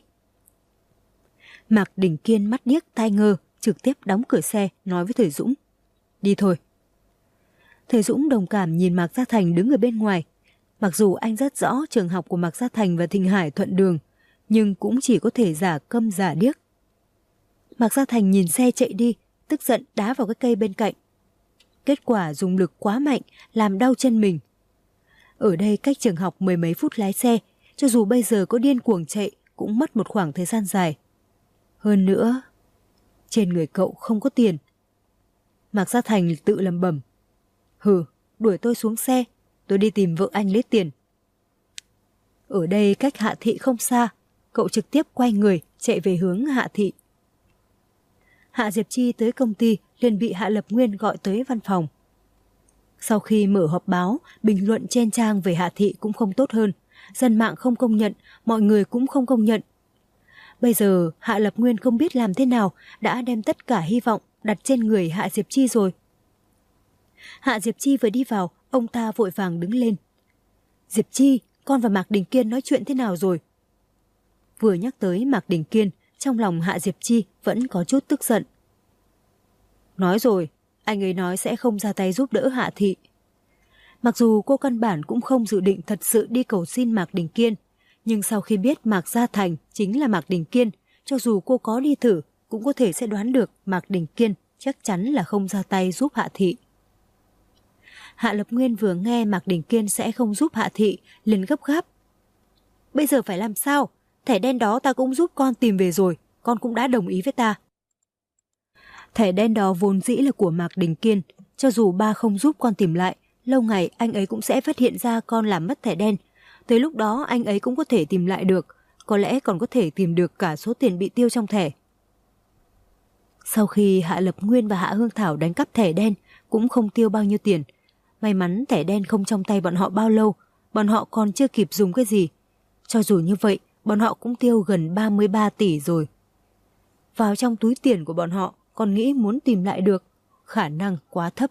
Mạc Đình Kiên mắt điếc tai ngơ, trực tiếp đóng cửa xe, nói với Thời Dũng. Đi thôi. Thời Dũng đồng cảm nhìn Mạc Gia Thành đứng ở bên ngoài. Mặc dù anh rất rõ trường học của Mạc Gia Thành và Thịnh Hải thuận đường, nhưng cũng chỉ có thể giả câm giả điếc. Mạc Gia Thành nhìn xe chạy đi, tức giận đá vào cái cây bên cạnh. Kết quả dùng lực quá mạnh, làm đau chân mình. Ở đây cách trường học 10 mấy phút lái xe, cho dù bây giờ có điên cuồng chạy, cũng mất một khoảng thời gian dài. Hơn nữa, trên người cậu không có tiền. Mạc Gia Thành tự lẩm bẩm. Hừ, đuổi tôi xuống xe, tôi đi tìm vợ anh lấy tiền. Ở đây cách Hạ Thị không xa, cậu trực tiếp quay người chạy về hướng Hạ Thị. Hạ Diệp Chi tới công ty liền bị Hạ Lập Nguyên gọi tới văn phòng. Sau khi mở họp báo, bình luận trên trang về Hạ Thị cũng không tốt hơn. Dân mạng không công nhận, mọi người cũng không công nhận. Bây giờ Hạ Lập Nguyên không biết làm thế nào, đã đem tất cả hy vọng đặt trên người Hạ Diệp Chi rồi. Hạ Diệp Chi vừa đi vào, ông ta vội vàng đứng lên. Diệp Chi, con và Mạc Đình Kiên nói chuyện thế nào rồi? Vừa nhắc tới Mạc Đình Kiên, trong lòng Hạ Diệp Chi vẫn có chút tức giận. Nói rồi, anh ấy nói sẽ không ra tay giúp đỡ Hạ Thị. Mặc dù cô căn bản cũng không dự định thật sự đi cầu xin Mạc Đình Kiên, nhưng sau khi biết Mạc Gia Thành chính là Mạc Đình Kiên, cho dù cô có đi thử, cũng có thể sẽ đoán được Mạc Đình Kiên chắc chắn là không ra tay giúp Hạ Thị. Hạ Lập Nguyên vừa nghe Mạc Đình Kiên sẽ không giúp Hạ Thị, liền gấp gáp. Bây giờ phải làm sao? Thẻ đen đó ta cũng giúp con tìm về rồi, con cũng đã đồng ý với ta. Thẻ đen đó vốn dĩ là của Mạc Đình Kiên, cho dù ba không giúp con tìm lại, lâu ngày anh ấy cũng sẽ phát hiện ra con làm mất thẻ đen. Tới lúc đó anh ấy cũng có thể tìm lại được, có lẽ còn có thể tìm được cả số tiền bị tiêu trong thẻ. Sau khi Hạ Lập Nguyên và Hạ Hương Thảo đánh cắp thẻ đen, cũng không tiêu bao nhiêu tiền. May mắn thẻ đen không trong tay bọn họ bao lâu, bọn họ còn chưa kịp dùng cái gì. Cho dù như vậy, bọn họ cũng tiêu gần 33 tỷ rồi. Vào trong túi tiền của bọn họ, còn nghĩ muốn tìm lại được, khả năng quá thấp.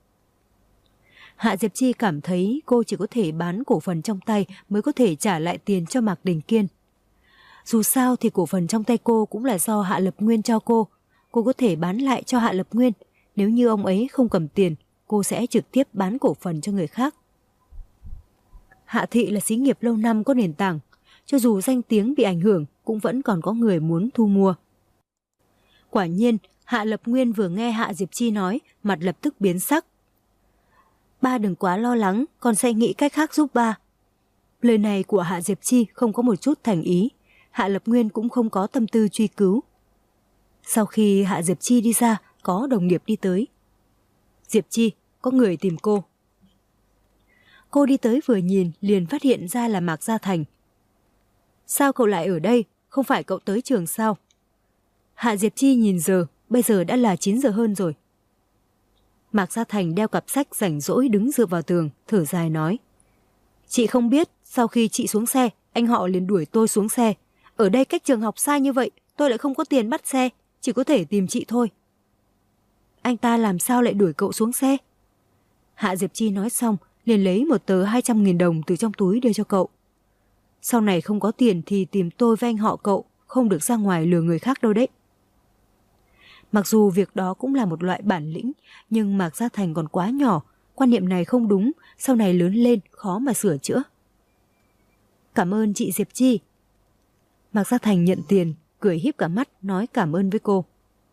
Hạ Diệp Chi cảm thấy cô chỉ có thể bán cổ phần trong tay mới có thể trả lại tiền cho Mạc Đình Kiên. Dù sao thì cổ phần trong tay cô cũng là do Hạ Lập Nguyên cho cô có thể bán lại cho Hạ Lập Nguyên. Nếu như ông ấy không cầm tiền, cô sẽ trực tiếp bán cổ phần cho người khác. Hạ Thị là xí nghiệp lâu năm có nền tảng, cho dù danh tiếng bị ảnh hưởng cũng vẫn còn có người muốn thu mua. Quả nhiên, Hạ Lập Nguyên vừa nghe Hạ Diệp Chi nói, mặt lập tức biến sắc. Ba đừng quá lo lắng, con sẽ nghĩ cách khác giúp ba. Lời này của Hạ Diệp Chi không có một chút thành ý, Hạ Lập Nguyên cũng không có tâm tư truy cứu. Sau khi Hạ Diệp Chi đi ra, có đồng nghiệp đi tới. Diệp Chi, có người tìm cô. Cô đi tới vừa nhìn liền phát hiện ra là Mạc Gia Thành. Sao cậu lại ở đây, không phải cậu tới trường sao? Hạ Diệp Chi nhìn giờ, bây giờ đã là 9 giờ hơn rồi. Mạc Gia Thành đeo cặp sách rảnh rỗi đứng dựa vào tường, thở dài nói. Chị không biết, sau khi chị xuống xe, anh họ liền đuổi tôi xuống xe. Ở đây cách trường học xa như vậy, tôi lại không có tiền bắt xe, chỉ có thể tìm chị thôi. Anh ta làm sao lại đuổi cậu xuống xe? Hạ Diệp Chi nói xong, liền lấy một tờ 200.000 đồng từ trong túi đưa cho cậu. Sau này không có tiền thì tìm tôi với anh họ cậu, không được ra ngoài lừa người khác đâu đấy. Mặc dù việc đó cũng là một loại bản lĩnh, nhưng Mạc Gia Thành còn quá nhỏ, quan niệm này không đúng, sau này lớn lên khó mà sửa chữa. Cảm ơn chị Diệp Chi. Mạc Gia Thành nhận tiền, cười híp cả mắt nói cảm ơn với cô.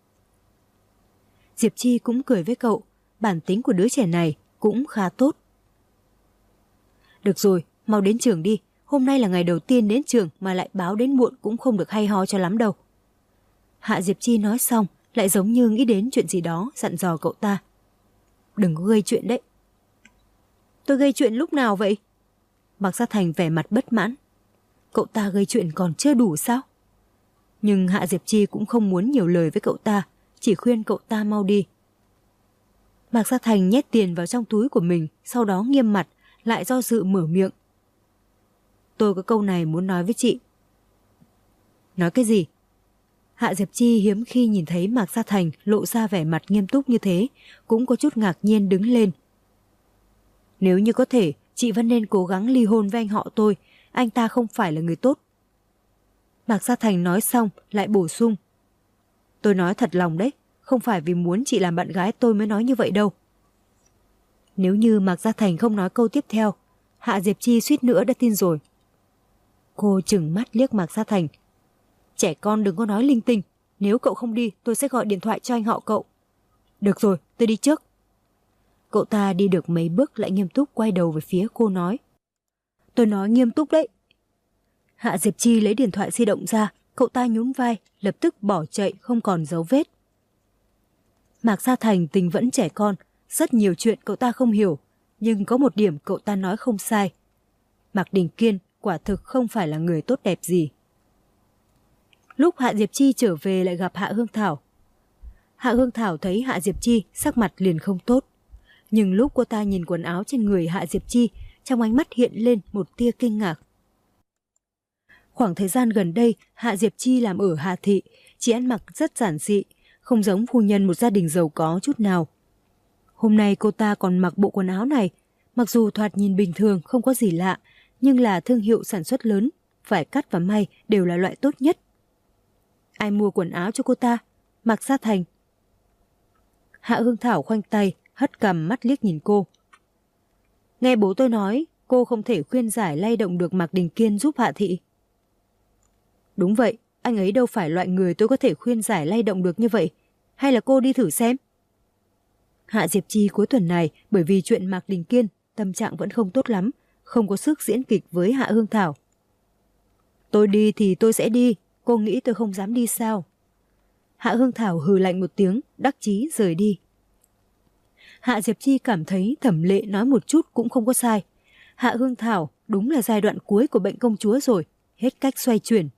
Diệp Chi cũng cười với cậu, bản tính của đứa trẻ này cũng khá tốt. Được rồi, mau đến trường đi, hôm nay là ngày đầu tiên đến trường mà lại báo đến muộn cũng không được hay ho cho lắm đâu. Hạ Diệp Chi nói xong, lại giống như nghĩ đến chuyện gì đó, dặn dò cậu ta. Đừng có gây chuyện đấy. Tôi gây chuyện lúc nào vậy? Mạc Gia Thành vẻ mặt bất mãn. Cậu ta gây chuyện còn chưa đủ sao? Nhưng Hạ Diệp Chi cũng không muốn nhiều lời với cậu ta, chỉ khuyên cậu ta mau đi. Mạc Gia Thành nhét tiền vào trong túi của mình, sau đó nghiêm mặt, lại do dự mở miệng. Tôi có câu này muốn nói với chị. Nói cái gì? Hạ Diệp Chi hiếm khi nhìn thấy Mạc Gia Thành lộ ra vẻ mặt nghiêm túc như thế, cũng có chút ngạc nhiên đứng lên. Nếu như có thể, chị vẫn nên cố gắng ly hôn với anh họ tôi, anh ta không phải là người tốt. Mạc Gia Thành nói xong lại bổ sung. Tôi nói thật lòng đấy, không phải vì muốn chị làm bạn gái tôi mới nói như vậy đâu. Nếu như Mạc Gia Thành không nói câu tiếp theo, Hạ Diệp Chi suýt nữa đã tin rồi. Cô trừng mắt liếc Mạc Gia Thành. Trẻ con đừng có nói linh tinh, nếu cậu không đi tôi sẽ gọi điện thoại cho anh họ cậu. Được rồi, tôi đi trước. Cậu ta đi được mấy bước lại nghiêm túc quay đầu về phía cô nói. Tôi nói nghiêm túc đấy. Hạ Diệp Chi lấy điện thoại di động ra, cậu ta nhún vai, lập tức bỏ chạy không còn dấu vết. Mạc Gia Thành tình vẫn trẻ con, rất nhiều chuyện cậu ta không hiểu, nhưng có một điểm cậu ta nói không sai. Mạc Đình Kiên quả thực không phải là người tốt đẹp gì. Lúc Hạ Diệp Chi trở về lại gặp Hạ Hương Thảo. Hạ Hương Thảo thấy Hạ Diệp Chi sắc mặt liền không tốt. Nhưng lúc cô ta nhìn quần áo trên người Hạ Diệp Chi, trong ánh mắt hiện lên một tia kinh ngạc. Khoảng thời gian gần đây, Hạ Diệp Chi làm ở Hà Thị, chỉ ăn mặc rất giản dị, không giống phu nhân một gia đình giàu có chút nào. Hôm nay cô ta còn mặc bộ quần áo này, mặc dù thoạt nhìn bình thường không có gì lạ, nhưng là thương hiệu sản xuất lớn, vải cắt và may đều là loại tốt nhất. Ai mua quần áo cho cô ta? Mạc Gia Thành. Hạ Hương Thảo khoanh tay, hất cằm mắt liếc nhìn cô. Nghe bố tôi nói, cô không thể khuyên giải lay động được Mạc Đình Kiên giúp Hạ Thị. Đúng vậy, anh ấy đâu phải loại người tôi có thể khuyên giải lay động được như vậy. Hay là cô đi thử xem? Hạ Diệp Chi cuối tuần này bởi vì chuyện Mạc Đình Kiên, tâm trạng vẫn không tốt lắm, không có sức diễn kịch với Hạ Hương Thảo. Tôi đi thì tôi sẽ đi, cô nghĩ tôi không dám đi sao? Hạ Hương Thảo hừ lạnh một tiếng, đắc chí rời đi. Hạ Diệp Chi cảm thấy Thẩm Lệ nói một chút cũng không có sai. Hạ Hương Thảo đúng là giai đoạn cuối của bệnh công chúa rồi, hết cách xoay chuyển.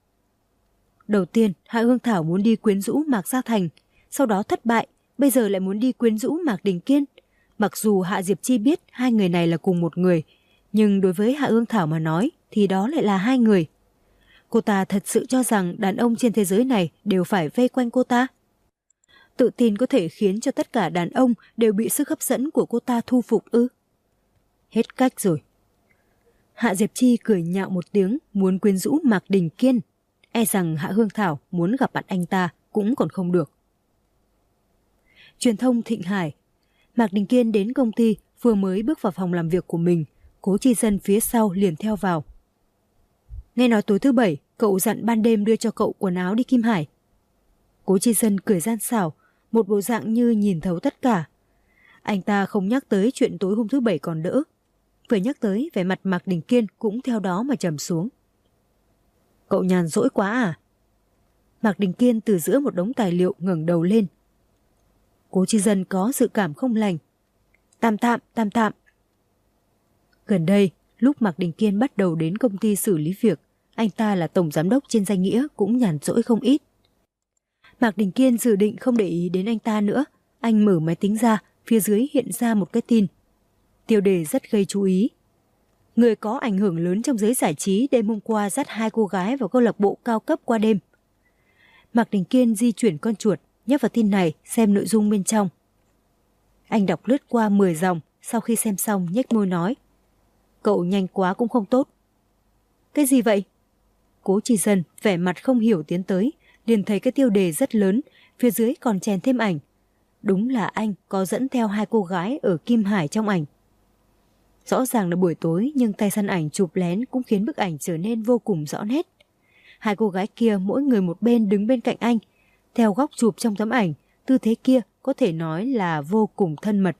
Đầu tiên, Hạ Hương Thảo muốn đi quyến rũ Mạc Gia Thành, sau đó thất bại, bây giờ lại muốn đi quyến rũ Mạc Đình Kiên. Mặc dù Hạ Diệp Chi biết hai người này là cùng một người, nhưng đối với Hạ Hương Thảo mà nói thì đó lại là hai người. Cô ta thật sự cho rằng đàn ông trên thế giới này đều phải vây quanh cô ta. Tự tin có thể khiến cho tất cả đàn ông đều bị sức hấp dẫn của cô ta thu phục ư? Hết cách rồi. Hạ Diệp Chi cười nhạo một tiếng muốn quyến rũ Mạc Đình Kiên. E rằng Hạ Hương Thảo muốn gặp mặt anh ta cũng còn không được. Truyền thông Thịnh Hải. Mạc Đình Kiên đến công ty vừa mới bước vào phòng làm việc của mình, Cố Chi Dân phía sau liền theo vào. Nghe nói tối thứ Bảy cậu dặn ban đêm đưa cho cậu quần áo đi Kim Hải. Cố Chi Dân cười gian xảo, một bộ dạng như nhìn thấu tất cả. Anh ta không nhắc tới chuyện tối hôm thứ Bảy còn đỡ, vừa nhắc tới vẻ mặt Mạc Đình Kiên cũng theo đó mà trầm xuống. Cậu nhàn rỗi quá à? Mạc Đình Kiên từ giữa một đống tài liệu ngẩng đầu lên. Cố Chi Dân có dự cảm không lành. Tam tạm. Gần đây, lúc Mạc Đình Kiên bắt đầu đến công ty xử lý việc, anh ta là tổng giám đốc trên danh nghĩa cũng nhàn rỗi không ít. Mạc Đình Kiên dự định không để ý đến anh ta nữa. Anh mở máy tính ra, phía dưới hiện ra một cái tin. Tiêu đề rất gây chú ý. Người có ảnh hưởng lớn trong giới giải trí đêm hôm qua dắt hai cô gái vào câu lạc bộ cao cấp qua đêm. Mạc Đình Kiên di chuyển con chuột, nhấp vào tin này xem nội dung bên trong. Anh đọc lướt qua 10 dòng, sau khi xem xong nhếch môi nói. Cậu nhanh quá cũng không tốt. Cái gì vậy? Cố Chi Dân vẻ mặt không hiểu tiến tới, liền thấy cái tiêu đề rất lớn, phía dưới còn chèn thêm ảnh. Đúng là anh có dẫn theo hai cô gái ở Kim Hải trong ảnh. Rõ ràng là buổi tối nhưng tay săn ảnh chụp lén cũng khiến bức ảnh trở nên vô cùng rõ nét. Hai cô gái kia mỗi người một bên đứng bên cạnh anh. Theo góc chụp trong tấm ảnh, tư thế kia có thể nói là vô cùng thân mật.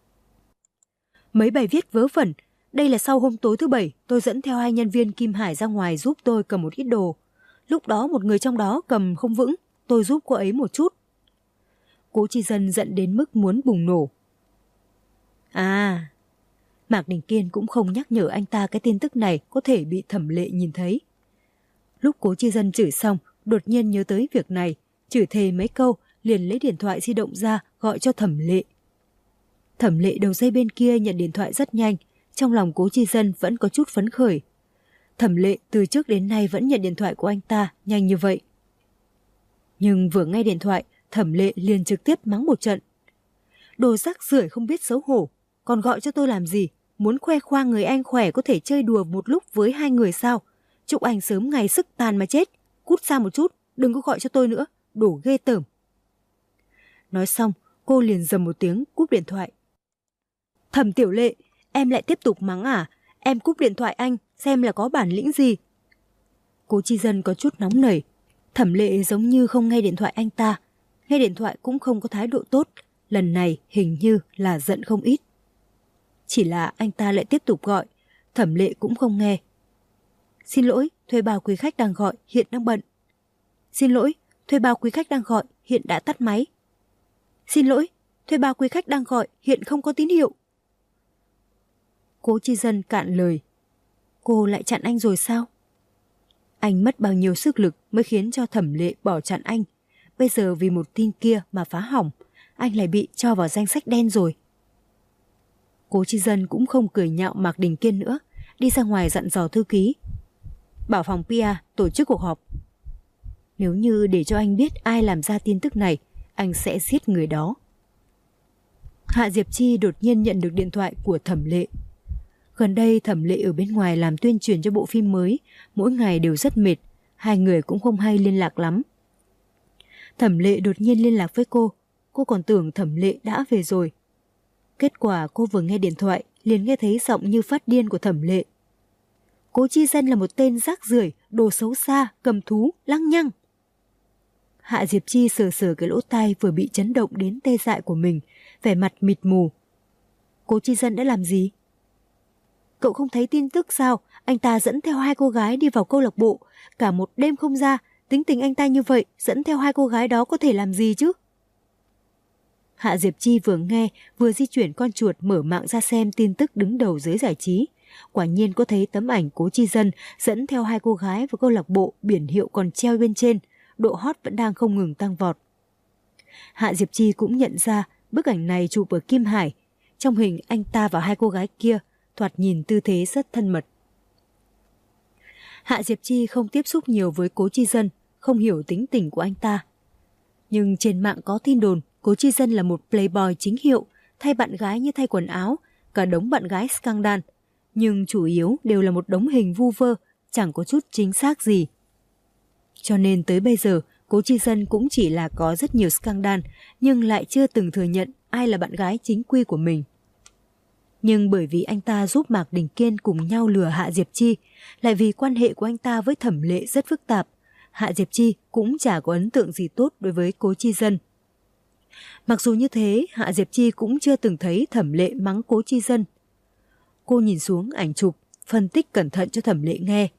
Mấy bài viết vớ vẩn. Đây là sau hôm tối thứ Bảy tôi dẫn theo hai nhân viên Kim Hải ra ngoài giúp tôi cầm một ít đồ. Lúc đó một người trong đó cầm không vững, tôi giúp cô ấy một chút. Cố Chi Dân giận đến mức muốn bùng nổ. À, Mạc Đình Kiên cũng không nhắc nhở anh ta cái tin tức này có thể bị Thẩm Lệ nhìn thấy. Lúc Cố Chi Dân chửi xong, đột nhiên nhớ tới việc này, chửi thề mấy câu, liền lấy điện thoại di động ra gọi cho Thẩm Lệ. Thẩm Lệ đầu dây bên kia nhận điện thoại rất nhanh, trong lòng Cố Chi Dân vẫn có chút phấn khởi. Thẩm Lệ từ trước đến nay vẫn nhận điện thoại của anh ta nhanh như vậy. Nhưng vừa nghe điện thoại, Thẩm Lệ liền trực tiếp mắng một trận. Đồ rác rưởi không biết xấu hổ, còn gọi cho tôi làm gì? Muốn khoe khoang người anh khỏe có thể chơi đùa một lúc với hai người sao? Chúc anh sớm ngày sức tàn mà chết. Cút xa một chút, đừng có gọi cho tôi nữa, đồ ghê tởm. Nói xong, cô liền dầm một tiếng cúp điện thoại. Thẩm Tiểu Lệ, em lại tiếp tục mắng à? Em cúp điện thoại anh, xem là có bản lĩnh gì? Cố Chi Dân có chút nóng nảy. Thẩm Lệ giống như không nghe điện thoại anh ta. Nghe điện thoại cũng không có thái độ tốt. Lần này hình như là giận không ít. Chỉ là anh ta lại tiếp tục gọi. Thẩm Lệ cũng không nghe. Xin lỗi, thuê bao quý khách đang gọi, hiện đang bận. Xin lỗi, thuê bao quý khách đang gọi, hiện đã tắt máy. Xin lỗi, thuê bao quý khách đang gọi, hiện không có tín hiệu. Cố Chi Dân cạn lời. Cô lại chặn anh rồi sao? Anh mất bao nhiêu sức lực mới khiến cho Thẩm Lệ bỏ chặn anh. Bây giờ vì một tin kia mà phá hỏng, anh lại bị cho vào danh sách đen rồi. Cố Chi Dân cũng không cười nhạo Mạc Đình Kiên nữa, đi ra ngoài dặn dò thư ký. Bảo phòng PR tổ chức cuộc họp. Nếu như để cho anh biết ai làm ra tin tức này, anh sẽ giết người đó. Hạ Diệp Chi đột nhiên nhận được điện thoại của Thẩm Lệ. Gần đây Thẩm Lệ ở bên ngoài làm tuyên truyền cho bộ phim mới, mỗi ngày đều rất mệt, hai người cũng không hay liên lạc lắm. Thẩm Lệ đột nhiên liên lạc với cô còn tưởng Thẩm Lệ đã về rồi. Kết quả cô vừa nghe điện thoại, liền nghe thấy giọng như phát điên của Thẩm Lệ. Cố Chi Dân là một tên rác rưởi, đồ xấu xa, cầm thú, lăng nhăng. Hạ Diệp Chi sờ sờ cái lỗ tai vừa bị chấn động đến tê dại của mình, vẻ mặt mịt mù. Cố Chi Dân đã làm gì? Cậu không thấy tin tức sao? Anh ta dẫn theo hai cô gái đi vào câu lạc bộ, cả một đêm không ra. Tính tình anh ta như vậy, dẫn theo hai cô gái đó có thể làm gì chứ? Hạ Diệp Chi vừa nghe, vừa di chuyển con chuột mở mạng ra xem tin tức đứng đầu giới giải trí. Quả nhiên có thấy tấm ảnh Cố Chi Dân dẫn theo hai cô gái vào câu lạc bộ, biển hiệu còn treo bên trên, độ hot vẫn đang không ngừng tăng vọt. Hạ Diệp Chi cũng nhận ra bức ảnh này chụp ở Kim Hải. Trong hình anh ta và hai cô gái kia thoạt nhìn tư thế rất thân mật. Hạ Diệp Chi không tiếp xúc nhiều với Cố Chi Dân, không hiểu tính tình của anh ta. Nhưng trên mạng có tin đồn Cố Chi Dân là một playboy chính hiệu, thay bạn gái như thay quần áo, cả đống bạn gái scandal. Nhưng chủ yếu đều là một đống hình vu vơ, chẳng có chút chính xác gì. Cho nên tới bây giờ, Cố Chi Dân cũng chỉ là có rất nhiều scandal, nhưng lại chưa từng thừa nhận ai là bạn gái chính quy của mình. Nhưng bởi vì anh ta giúp Mạc Đình Kiên cùng nhau lừa Hạ Diệp Chi, lại vì quan hệ của anh ta với Thẩm Lệ rất phức tạp, Hạ Diệp Chi cũng chả có ấn tượng gì tốt đối với Cố Chi Dân. Mặc dù như thế, Hạ Diệp Chi cũng chưa từng thấy Thẩm Lệ mắng Cố Chi Dân. Cô nhìn xuống ảnh chụp, phân tích cẩn thận cho Thẩm Lệ nghe.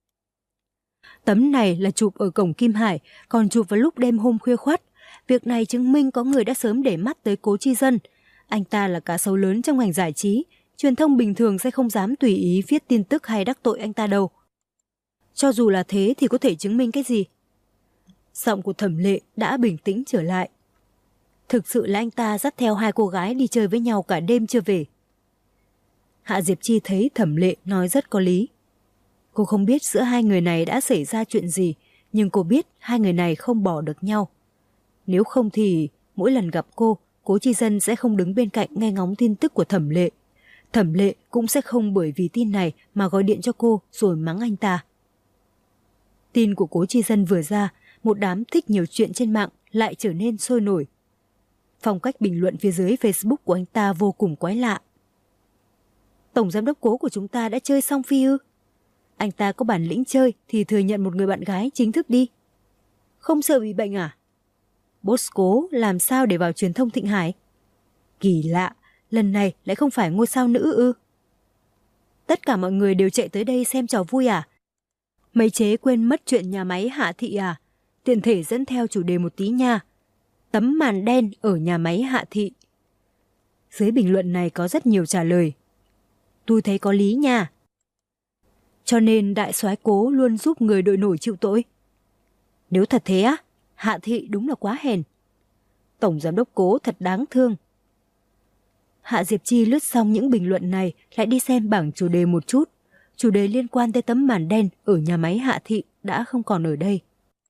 Tấm này là chụp ở cổng Kim Hải, còn chụp vào lúc đêm hôm khuya khoắt. Việc này chứng minh có người đã sớm để mắt tới Cố Chi Dân. Anh ta là cá sấu lớn trong ngành giải trí, truyền thông bình thường sẽ không dám tùy ý viết tin tức hay đắc tội anh ta đâu. Cho dù là thế thì có thể chứng minh cái gì? Giọng của Thẩm Lệ đã bình tĩnh trở lại. Thực sự là anh ta dắt theo hai cô gái đi chơi với nhau cả đêm chưa về. Hạ Diệp Chi thấy Thẩm Lệ nói rất có lý. Cô không biết giữa hai người này đã xảy ra chuyện gì, nhưng cô biết hai người này không bỏ được nhau. Nếu không thì mỗi lần gặp cô, Cố Chi Dân sẽ không đứng bên cạnh nghe ngóng tin tức của Thẩm Lệ. Thẩm Lệ cũng sẽ không bởi vì tin này mà gọi điện cho cô rồi mắng anh ta. Tin của Cố Chi Dân vừa ra, một đám thích nhiều chuyện trên mạng lại trở nên sôi nổi. Phong cách bình luận phía dưới Facebook của anh ta vô cùng quái lạ. Tổng giám đốc Cố của chúng ta đã chơi xong phi ư? Anh ta có bản lĩnh chơi thì thừa nhận một người bạn gái chính thức đi. Không sợ bị bệnh à? Boss Cố làm sao để vào truyền thông Thịnh Hải? Kỳ lạ, lần này lại không phải ngôi sao nữ ư? Tất cả mọi người đều chạy tới đây xem trò vui à? Mấy chế quên mất chuyện nhà máy Hạ Thị à? Tiện thể dẫn theo chủ đề một tí nha. Tấm màn đen ở nhà máy Hạ Thị. Dưới bình luận này có rất nhiều trả lời. Tôi thấy có lý nha. Cho nên đại soái Cố luôn giúp người đội nổi chịu tội. Nếu thật thế á, Hạ Thị đúng là quá hèn. Tổng giám đốc Cố thật đáng thương. Hạ Diệp Chi lướt xong những bình luận này lại đi xem bảng chủ đề một chút. Chủ đề liên quan tới tấm màn đen ở nhà máy Hạ Thị đã không còn ở đây.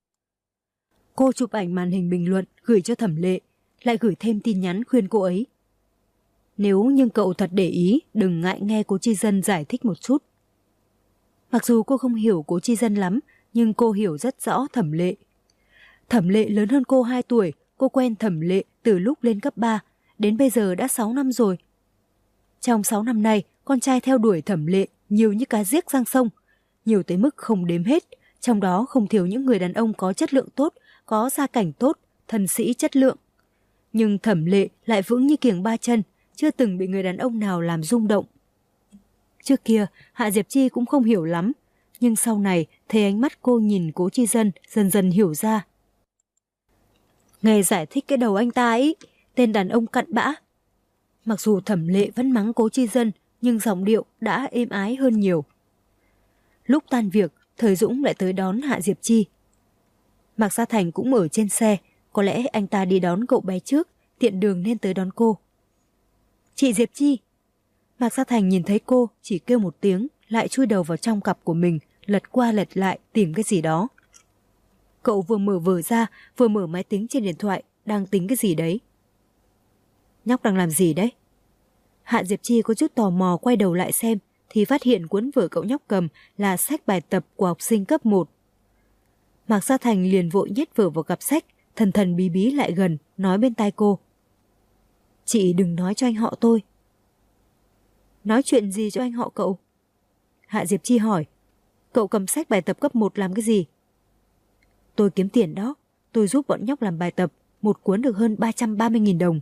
Cô chụp ảnh màn hình bình luận gửi cho Thẩm Lệ, lại gửi thêm tin nhắn khuyên cô ấy. Nếu nhưng cậu thật để ý, đừng ngại nghe Cố Chi Dân giải thích một chút. Mặc dù cô không hiểu Cố Chi Dân lắm, nhưng cô hiểu rất rõ Thẩm Lệ. Thẩm Lệ lớn hơn cô 2 tuổi, cô quen Thẩm Lệ từ lúc lên cấp 3, đến bây giờ đã 6 năm rồi. Trong 6 năm nay, con trai theo đuổi Thẩm Lệ nhiều như cá giếc giang sông, nhiều tới mức không đếm hết, trong đó không thiếu những người đàn ông có chất lượng tốt, có gia cảnh tốt, thân sĩ chất lượng. Nhưng Thẩm Lệ lại vững như kiềng ba chân, chưa từng bị người đàn ông nào làm rung động. Trước kia, Hạ Diệp Chi cũng không hiểu lắm, nhưng sau này thấy ánh mắt cô nhìn Cố Chi Dân dần dần hiểu ra. Nghe giải thích cái đầu anh ta ấy, tên đàn ông cặn bã. Mặc dù Thẩm Lệ vẫn mắng Cố Chi Dân, nhưng giọng điệu đã êm ái hơn nhiều. Lúc tan việc, Thời Dũng lại tới đón Hạ Diệp Chi. Mạc Gia Thành cũng ở trên xe, có lẽ anh ta đi đón cậu bé trước, tiện đường nên tới đón cô. Chị Diệp Chi. Mạc Gia Thành nhìn thấy cô, chỉ kêu một tiếng, lại chui đầu vào trong cặp của mình, lật qua lật lại tìm cái gì đó. Cậu vừa mở vở ra, vừa mở máy tính trên điện thoại, đang tính cái gì đấy. Nhóc đang làm gì đấy? Hạ Diệp Chi có chút tò mò quay đầu lại xem, thì phát hiện cuốn vở cậu nhóc cầm là sách bài tập của học sinh cấp 1. Mạc Gia Thành liền vội nhét vở vào cặp sách, thần thần bí bí lại gần, nói bên tai cô. Chị đừng nói cho anh họ tôi. Nói chuyện gì cho anh họ cậu? Hạ Diệp Chi hỏi. Cậu cầm sách bài tập cấp 1 làm cái gì? Tôi kiếm tiền đó, tôi giúp bọn nhóc làm bài tập, một cuốn được hơn 330.000 đồng.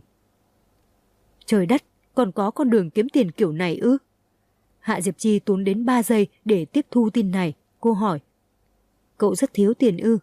Trời đất, còn có con đường kiếm tiền kiểu này ư? Hạ Diệp Chi tốn đến 3 giây để tiếp thu tin này, cô hỏi. Cậu rất thiếu tiền ư?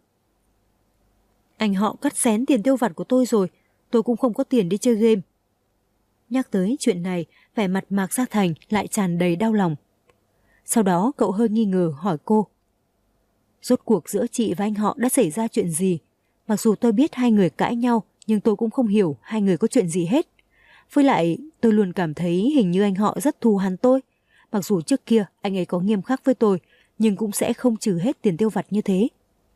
Anh họ cắt xén tiền tiêu vặt của tôi rồi, tôi cũng không có tiền đi chơi game. Nhắc tới chuyện này, vẻ mặt Mạc Gia Thành lại tràn đầy đau lòng. Sau đó cậu hơi nghi ngờ hỏi cô. Rốt cuộc giữa chị và anh họ đã xảy ra chuyện gì? Mặc dù tôi biết hai người cãi nhau, nhưng tôi cũng không hiểu hai người có chuyện gì hết. Với lại, tôi luôn cảm thấy hình như anh họ rất thù hằn tôi. Mặc dù trước kia anh ấy có nghiêm khắc với tôi, nhưng cũng sẽ không trừ hết tiền tiêu vặt như thế.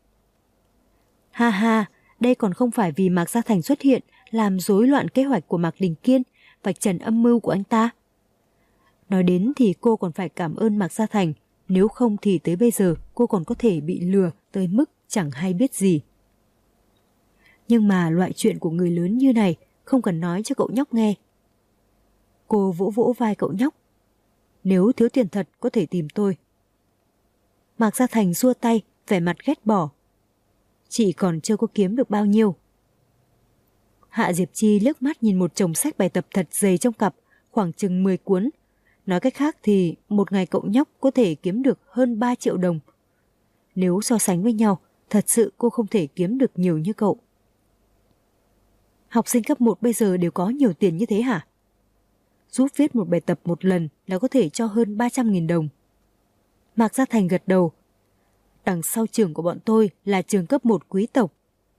Ha ha, đây còn không phải vì Mạc Gia Thành xuất hiện làm rối loạn kế hoạch của Mạc Đình Kiên, vạch trần âm mưu của anh ta. Nói đến thì cô còn phải cảm ơn Mạc Gia Thành, nếu không thì tới bây giờ cô còn có thể bị lừa tới mức chẳng hay biết gì. Nhưng mà loại chuyện của người lớn như này không cần nói cho cậu nhóc nghe. Cô vỗ vỗ vai cậu nhóc. Nếu thiếu tiền thật có thể tìm tôi. Mạc Gia Thành xua tay, vẻ mặt ghét bỏ. Chị còn chưa có kiếm được bao nhiêu. Hạ Diệp Chi liếc mắt nhìn một chồng sách bài tập thật dày trong cặp, khoảng chừng 10 cuốn. Nói cách khác thì một ngày cậu nhóc có thể kiếm được hơn 3 triệu đồng. Nếu so sánh với nhau, thật sự cô không thể kiếm được nhiều như cậu. Học sinh cấp 1 bây giờ đều có nhiều tiền như thế hả? Giúp viết một bài tập một lần là có thể cho hơn 300.000 đồng. Mạc Gia Thành gật đầu. Đằng sau trường của bọn tôi là trường cấp 1 quý tộc.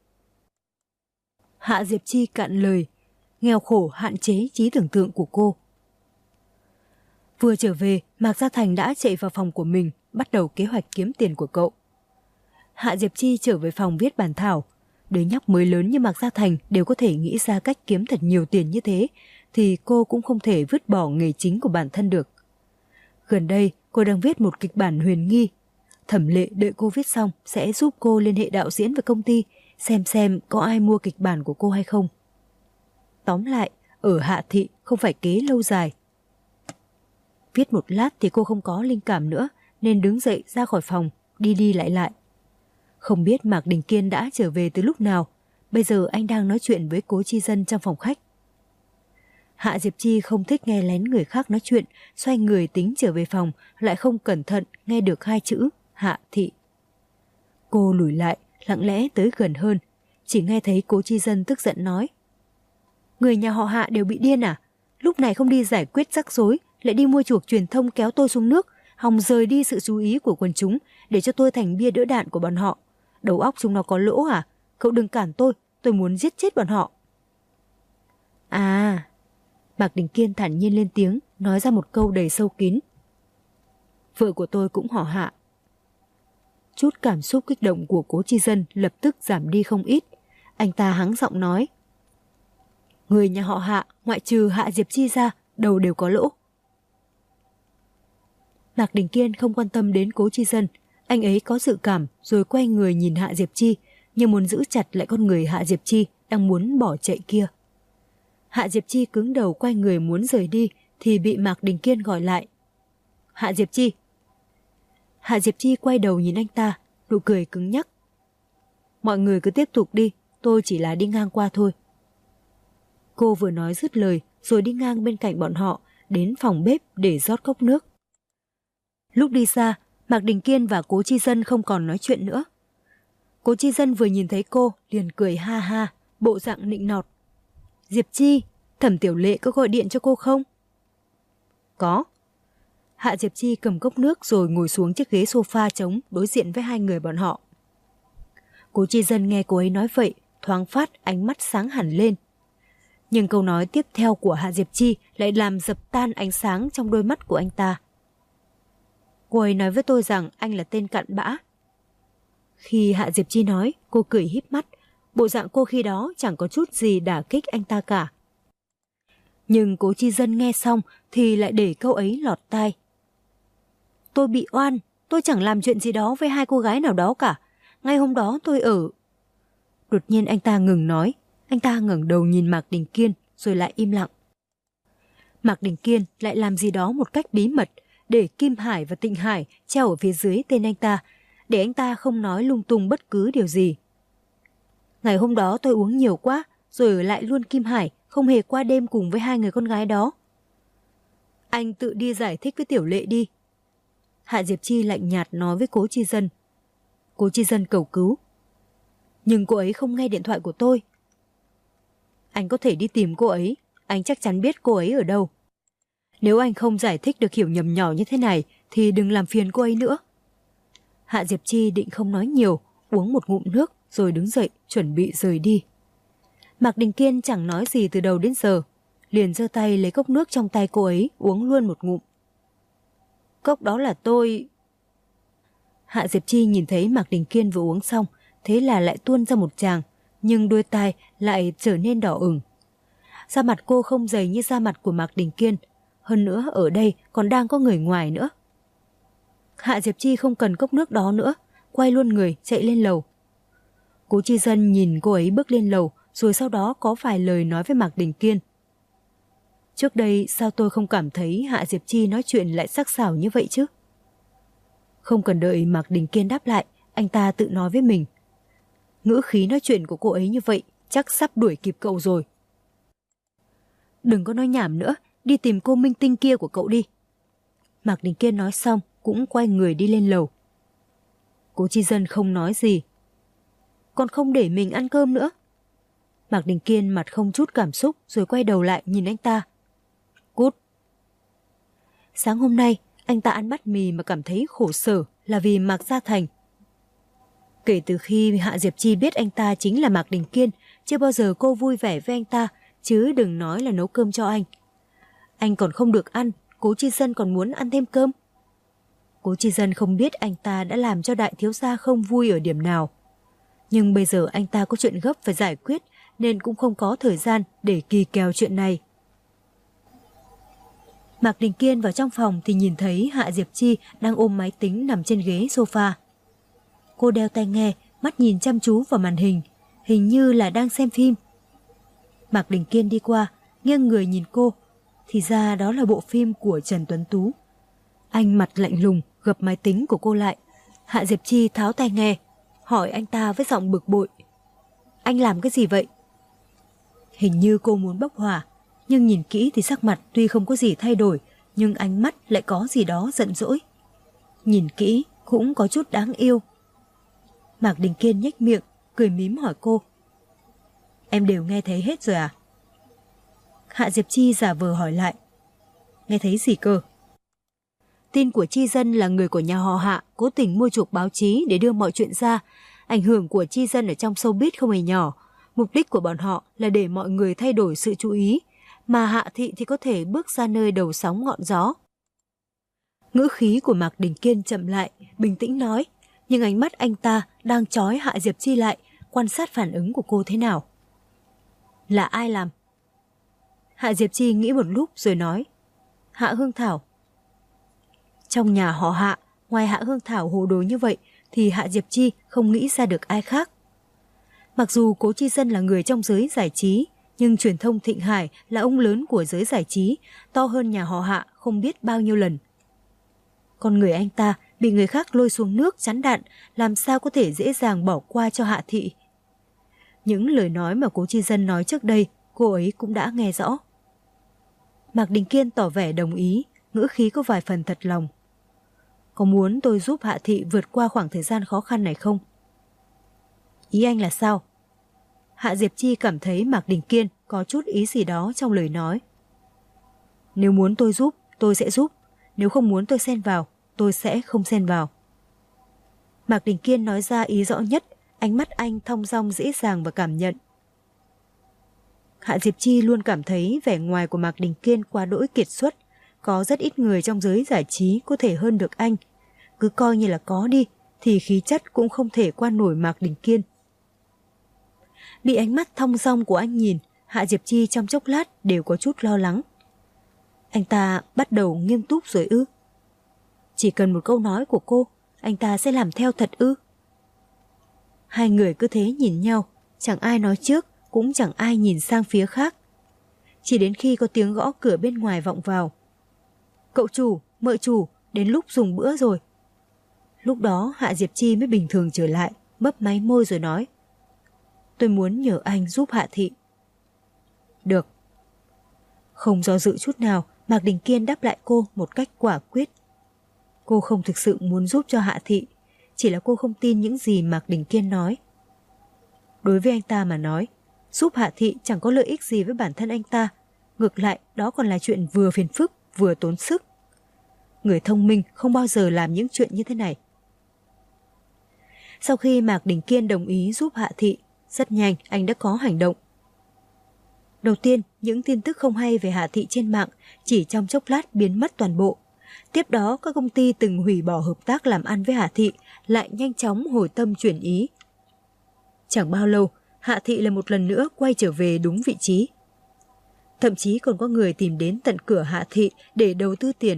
Hạ Diệp Chi cạn lời, nghèo khổ hạn chế trí tưởng tượng của cô. Vừa trở về, Mạc Gia Thành đã chạy vào phòng của mình, bắt đầu kế hoạch kiếm tiền của cậu. Hạ Diệp Chi trở về phòng viết bản thảo. Đứa nhóc mới lớn như Mạc Gia Thành đều có thể nghĩ ra cách kiếm thật nhiều tiền như thế, thì cô cũng không thể vứt bỏ nghề chính của bản thân được. Gần đây, cô đang viết một kịch bản huyền nghi. Thẩm Lệ đợi cô viết xong sẽ giúp cô liên hệ đạo diễn với công ty, xem có ai mua kịch bản của cô hay không. Tóm lại, ở Hạ Thị không phải kế lâu dài. Viết một lát thì cô không có linh cảm nữa, nên đứng dậy ra khỏi phòng, đi lại lại. Không biết Mạc Đình Kiên đã trở về từ lúc nào, bây giờ anh đang nói chuyện với Cố Chi Dân trong phòng khách. Hạ Diệp Chi không thích nghe lén người khác nói chuyện, xoay người tính trở về phòng, lại không cẩn thận nghe được 2 chữ Hạ Thị. Cô lùi lại, lặng lẽ tới gần hơn, chỉ nghe thấy Cố Chi Dân tức giận nói. Người nhà họ Hạ đều bị điên à? Lúc này không đi giải quyết rắc rối, lại đi mua chuộc truyền thông kéo tôi xuống nước, hòng rời đi sự chú ý của quần chúng để cho tôi thành bia đỡ đạn của bọn họ. Đầu óc chúng nó có lỗ à? Cậu đừng cản tôi muốn giết chết bọn họ. À, Mạc Đình Kiên thản nhiên lên tiếng, nói ra một câu đầy sâu kín. Vợ của tôi cũng họ Hạ. Chút cảm xúc kích động của Cố Chi Dân lập tức giảm đi không ít. Anh ta hắng giọng nói. Người nhà họ Hạ, ngoại trừ Hạ Diệp Chi ra, đầu đều có lỗ. Mạc Đình Kiên không quan tâm đến Cố Chi Dân. Anh ấy có dự cảm rồi quay người nhìn Hạ Diệp Chi, như muốn giữ chặt lại con người Hạ Diệp Chi đang muốn bỏ chạy kia. Hạ Diệp Chi cứng đầu quay người muốn rời đi thì bị Mạc Đình Kiên gọi lại. Hạ Diệp Chi. Hạ Diệp Chi quay đầu nhìn anh ta, nụ cười cứng nhắc. Mọi người cứ tiếp tục đi, tôi chỉ là đi ngang qua thôi. Cô vừa nói dứt lời rồi đi ngang bên cạnh bọn họ, đến phòng bếp để rót cốc nước. Lúc đi xa, Mạc Đình Kiên và Cố Chi Dân không còn nói chuyện nữa. Cố Chi Dân vừa nhìn thấy cô liền cười ha ha, bộ dạng nịnh nọt. Diệp Chi, Thẩm Tiểu Lệ có gọi điện cho cô không? Có. Hạ Diệp Chi cầm cốc nước rồi ngồi xuống chiếc ghế sofa trống đối diện với hai người bọn họ. Cố Chi Dân nghe cô ấy nói vậy, thoáng phát ánh mắt sáng hẳn lên. Nhưng câu nói tiếp theo của Hạ Diệp Chi lại làm dập tan ánh sáng trong đôi mắt của anh ta. Cô ấy nói với tôi rằng anh là tên cặn bã. Khi Hạ Diệp Chi nói, cô cười híp mắt, bộ dạng cô khi đó chẳng có chút gì đả kích anh ta cả. Nhưng Cố Chi Dân nghe xong thì lại để câu ấy lọt tai. Tôi bị oan, tôi chẳng làm chuyện gì đó với hai cô gái nào đó cả. Ngay hôm đó tôi ở... Đột nhiên anh ta ngừng nói, anh ta ngẩng đầu nhìn Mạc Đình Kiên rồi lại im lặng. Mạc Đình Kiên lại làm gì đó một cách bí mật để Kim Hải và Tịnh Hải treo ở phía dưới tên anh ta, để anh ta không nói lung tung bất cứ điều gì. Ngày hôm đó tôi uống nhiều quá, rồi ở lại luôn Kim Hải, không hề qua đêm cùng với hai người con gái đó. Anh tự đi giải thích với Tiểu Lệ đi. Hạ Diệp Chi lạnh nhạt nói với Cố Chi Dân. Cố Chi Dân cầu cứu. Nhưng cô ấy không nghe điện thoại của tôi. Anh có thể đi tìm cô ấy, anh chắc chắn biết cô ấy ở đâu. Nếu anh không giải thích được hiểu nhầm nhỏ như thế này thì đừng làm phiền cô ấy nữa. Hạ Diệp Chi định không nói nhiều, uống một ngụm nước rồi đứng dậy chuẩn bị rời đi. Mạc Đình Kiên chẳng nói gì từ đầu đến giờ, liền giơ tay lấy cốc nước trong tay cô ấy uống luôn một ngụm. Cốc đó là tôi... Hạ Diệp Chi nhìn thấy Mạc Đình Kiên vừa uống xong, thế là lại tuôn ra một tràng, nhưng đôi tai lại trở nên đỏ ửng. Da mặt cô không dày như da mặt của Mạc Đình Kiên, hơn nữa ở đây còn đang có người ngoài nữa. Hạ Diệp Chi không cần cốc nước đó nữa, quay luôn người chạy lên lầu. Cố Chi Dân nhìn cô ấy bước lên lầu, rồi sau đó có vài lời nói với Mạc Đình Kiên. Trước đây sao tôi không cảm thấy Hạ Diệp Chi nói chuyện lại sắc sảo như vậy chứ? Không cần đợi Mạc Đình Kiên đáp lại, anh ta tự nói với mình. Ngữ khí nói chuyện của cô ấy như vậy, chắc sắp đuổi kịp cậu rồi. Đừng có nói nhảm nữa, đi tìm cô minh tinh kia của cậu đi. Mạc Đình Kiên nói xong, cũng quay người đi lên lầu. Cố Chi Dân không nói gì. Còn không để mình ăn cơm nữa. Mạc Đình Kiên mặt không chút cảm xúc rồi quay đầu lại nhìn anh ta. Cút. Sáng hôm nay, anh ta ăn bát mì mà cảm thấy khổ sở là vì Mạc Gia Thành. Kể từ khi Hạ Diệp Chi biết anh ta chính là Mạc Đình Kiên, chưa bao giờ cô vui vẻ với anh ta, chứ đừng nói là nấu cơm cho anh. Anh còn không được ăn, Cố Chi Dân còn muốn ăn thêm cơm. Cố Chi Dân không biết anh ta đã làm cho đại thiếu gia không vui ở điểm nào. Nhưng bây giờ anh ta có chuyện gấp phải giải quyết nên cũng không có thời gian để kỳ kèo chuyện này. Mạc Đình Kiên vào trong phòng thì nhìn thấy Hạ Diệp Chi đang ôm máy tính nằm trên ghế sofa. Cô đeo tai nghe, mắt nhìn chăm chú vào màn hình, hình như là đang xem phim. Mạc Đình Kiên đi qua, nghiêng người nhìn cô, thì ra đó là bộ phim của Trần Tuấn Tú. Anh mặt lạnh lùng gập máy tính của cô lại. Hạ Diệp Chi tháo tai nghe, hỏi anh ta với giọng bực bội. Anh làm cái gì vậy? Hình như cô muốn bốc hỏa, nhưng nhìn kỹ thì sắc mặt tuy không có gì thay đổi, nhưng ánh mắt lại có gì đó giận dỗi. Nhìn kỹ cũng có chút đáng yêu. Mạc Đình Kiên nhếch miệng, cười mím hỏi cô. Em đều nghe thấy hết rồi à? Hạ Diệp Chi giả vờ hỏi lại. Nghe thấy gì cơ? Tin của Chi Dân là người của nhà họ Hạ cố tình mua chuộc báo chí để đưa mọi chuyện ra. Ảnh hưởng của Chi Dân ở trong showbiz không hề nhỏ. Mục đích của bọn họ là để mọi người thay đổi sự chú ý. mà Hạ Thị thì có thể bước ra nơi đầu sóng ngọn gió. Ngữ khí của Mạc Đình Kiên chậm lại, bình tĩnh nói, nhưng ánh mắt anh ta đang trói Hạ Diệp Chi lại, quan sát phản ứng của cô thế nào. Là ai làm? Hạ Diệp Chi nghĩ một lúc rồi nói, Hạ Hương Thảo. Trong nhà họ Hạ, ngoài Hạ Hương Thảo hồ đồ như vậy thì Hạ Diệp Chi không nghĩ ra được ai khác. Mặc dù Cố Chi Dân là người trong giới giải trí, nhưng truyền thông Thịnh Hải là ông lớn của giới giải trí, to hơn nhà họ Hạ không biết bao nhiêu lần. Con người anh ta bị người khác lôi xuống nước chắn đạn, làm sao có thể dễ dàng bỏ qua cho Hạ Thị. Những lời nói mà Cố Chi Dân nói trước đây, cô ấy cũng đã nghe rõ. Mạc Đình Kiên tỏ vẻ đồng ý, ngữ khí có vài phần thật lòng. Có muốn tôi giúp Hạ Thị vượt qua khoảng thời gian khó khăn này không? Ý anh là sao? Hạ Diệp Chi cảm thấy Mạc Đình Kiên có chút ý gì đó trong lời nói. Nếu muốn tôi giúp, tôi sẽ giúp. Nếu không muốn tôi xen vào, tôi sẽ không xen vào. Mạc Đình Kiên nói ra ý rõ nhất, ánh mắt anh thong dong dễ dàng và cảm nhận. Hạ Diệp Chi luôn cảm thấy vẻ ngoài của Mạc Đình Kiên quá đỗi kiệt xuất. Có rất ít người trong giới giải trí có thể hơn được anh. Cứ coi như là có đi, thì khí chất cũng không thể qua nổi Mạc Đình Kiên. Bị ánh mắt thong dong của anh nhìn, Hạ Diệp Chi trong chốc lát đều có chút lo lắng. Anh ta bắt đầu nghiêm túc rồi ư? Chỉ cần một câu nói của cô, anh ta sẽ làm theo thật ư? Hai người cứ thế nhìn nhau, chẳng ai nói trước, cũng chẳng ai nhìn sang phía khác. Chỉ đến khi có tiếng gõ cửa bên ngoài vọng vào. Cậu chủ, mợ chủ, đến lúc dùng bữa rồi. Lúc đó Hạ Diệp Chi mới bình thường trở lại, mấp máy môi rồi nói. Tôi muốn nhờ anh giúp Hạ Thị. Được. Không do dự chút nào, Mạc Đình Kiên đáp lại cô một cách quả quyết. Cô không thực sự muốn giúp cho Hạ Thị, chỉ là cô không tin những gì Mạc Đình Kiên nói. Đối với anh ta mà nói, giúp Hạ Thị chẳng có lợi ích gì với bản thân anh ta. Ngược lại, đó còn là chuyện vừa phiền phức, vừa tốn sức. Người thông minh không bao giờ làm những chuyện như thế này. Sau khi Mạc Đình Kiên đồng ý giúp Hạ Thị, rất nhanh anh đã có hành động. Đầu tiên, những tin tức không hay về Hạ Thị trên mạng chỉ trong chốc lát biến mất toàn bộ. Tiếp đó, các công ty từng hủy bỏ hợp tác làm ăn với Hạ Thị lại nhanh chóng hồi tâm chuyển ý. Chẳng bao lâu, Hạ Thị lại một lần nữa quay trở về đúng vị trí. Thậm chí còn có người tìm đến tận cửa Hạ Thị để đầu tư tiền.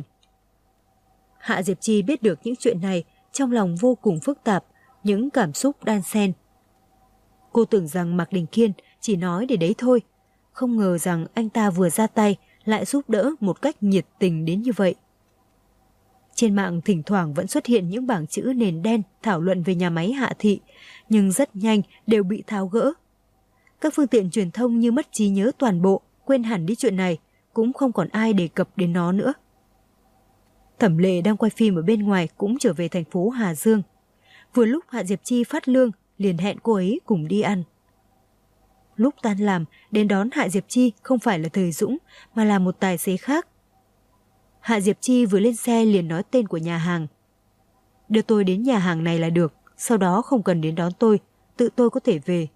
Hạ Diệp Chi biết được những chuyện này, trong lòng vô cùng phức tạp, những cảm xúc đan xen. Cô tưởng rằng Mạc Đình Kiên chỉ nói để đấy thôi, không ngờ rằng anh ta vừa ra tay lại giúp đỡ một cách nhiệt tình đến như vậy. Trên mạng thỉnh thoảng vẫn xuất hiện những bảng chữ nền đen thảo luận về nhà máy Hạ Thị, nhưng rất nhanh đều bị tháo gỡ. Các phương tiện truyền thông như mất trí nhớ toàn bộ, quên hẳn đi chuyện này, cũng không còn ai đề cập đến nó nữa. Thẩm Lệ đang quay phim ở bên ngoài cũng trở về thành phố Hà Dương. Vừa lúc Hạ Diệp Chi phát lương, liền hẹn cô ấy cùng đi ăn. Lúc tan làm, đến đón Hạ Diệp Chi không phải là Thời Dũng, mà là một tài xế khác. Hạ Diệp Chi vừa lên xe liền nói tên của nhà hàng. Đưa tôi đến nhà hàng này là được, sau đó không cần đến đón tôi, tự tôi có thể về.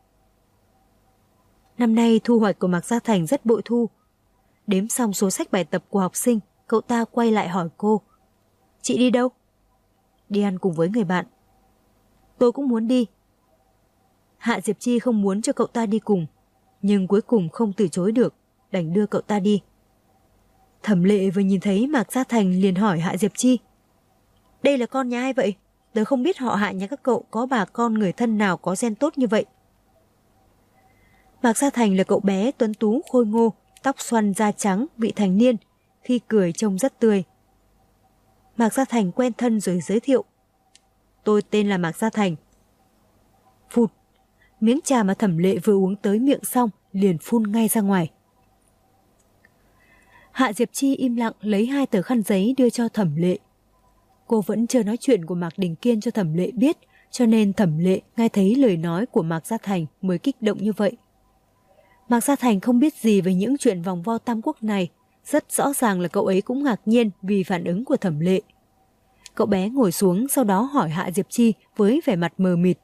Năm nay thu hoạch của Mạc Gia Thành rất bội thu. Đếm xong số sách bài tập của học sinh, cậu ta quay lại hỏi cô. Chị đi đâu? Đi ăn cùng với người bạn. Tôi cũng muốn đi. Hạ Diệp Chi không muốn cho cậu ta đi cùng, nhưng cuối cùng không từ chối được, đành đưa cậu ta đi. Thẩm Lệ vừa nhìn thấy Mạc Gia Thành liền hỏi Hạ Diệp Chi. Đây là con nhà ai vậy? Tớ không biết họ Hạ nhà các cậu có bà con người thân nào có gen tốt như vậy. Mạc Gia Thành là cậu bé tuấn tú khôi ngô, tóc xoăn da trắng, vị thành niên, khi cười trông rất tươi. Mạc Gia Thành quen thân rồi giới thiệu. Tôi tên là Mạc Gia Thành. Phụt, miếng trà mà Thẩm Lệ vừa uống tới miệng xong liền phun ngay ra ngoài. Hạ Diệp Chi im lặng lấy 2 tờ khăn giấy đưa cho Thẩm Lệ. Cô vẫn chưa nói chuyện của Mạc Đình Kiên cho Thẩm Lệ biết, cho nên Thẩm Lệ nghe thấy lời nói của Mạc Gia Thành mới kích động như vậy. Mạc Gia Thành không biết gì về những chuyện vòng vo tam quốc này, rất rõ ràng là cậu ấy cũng ngạc nhiên vì phản ứng của Thẩm Lệ. Cậu bé ngồi xuống sau đó hỏi Hạ Diệp Chi với vẻ mặt mờ mịt.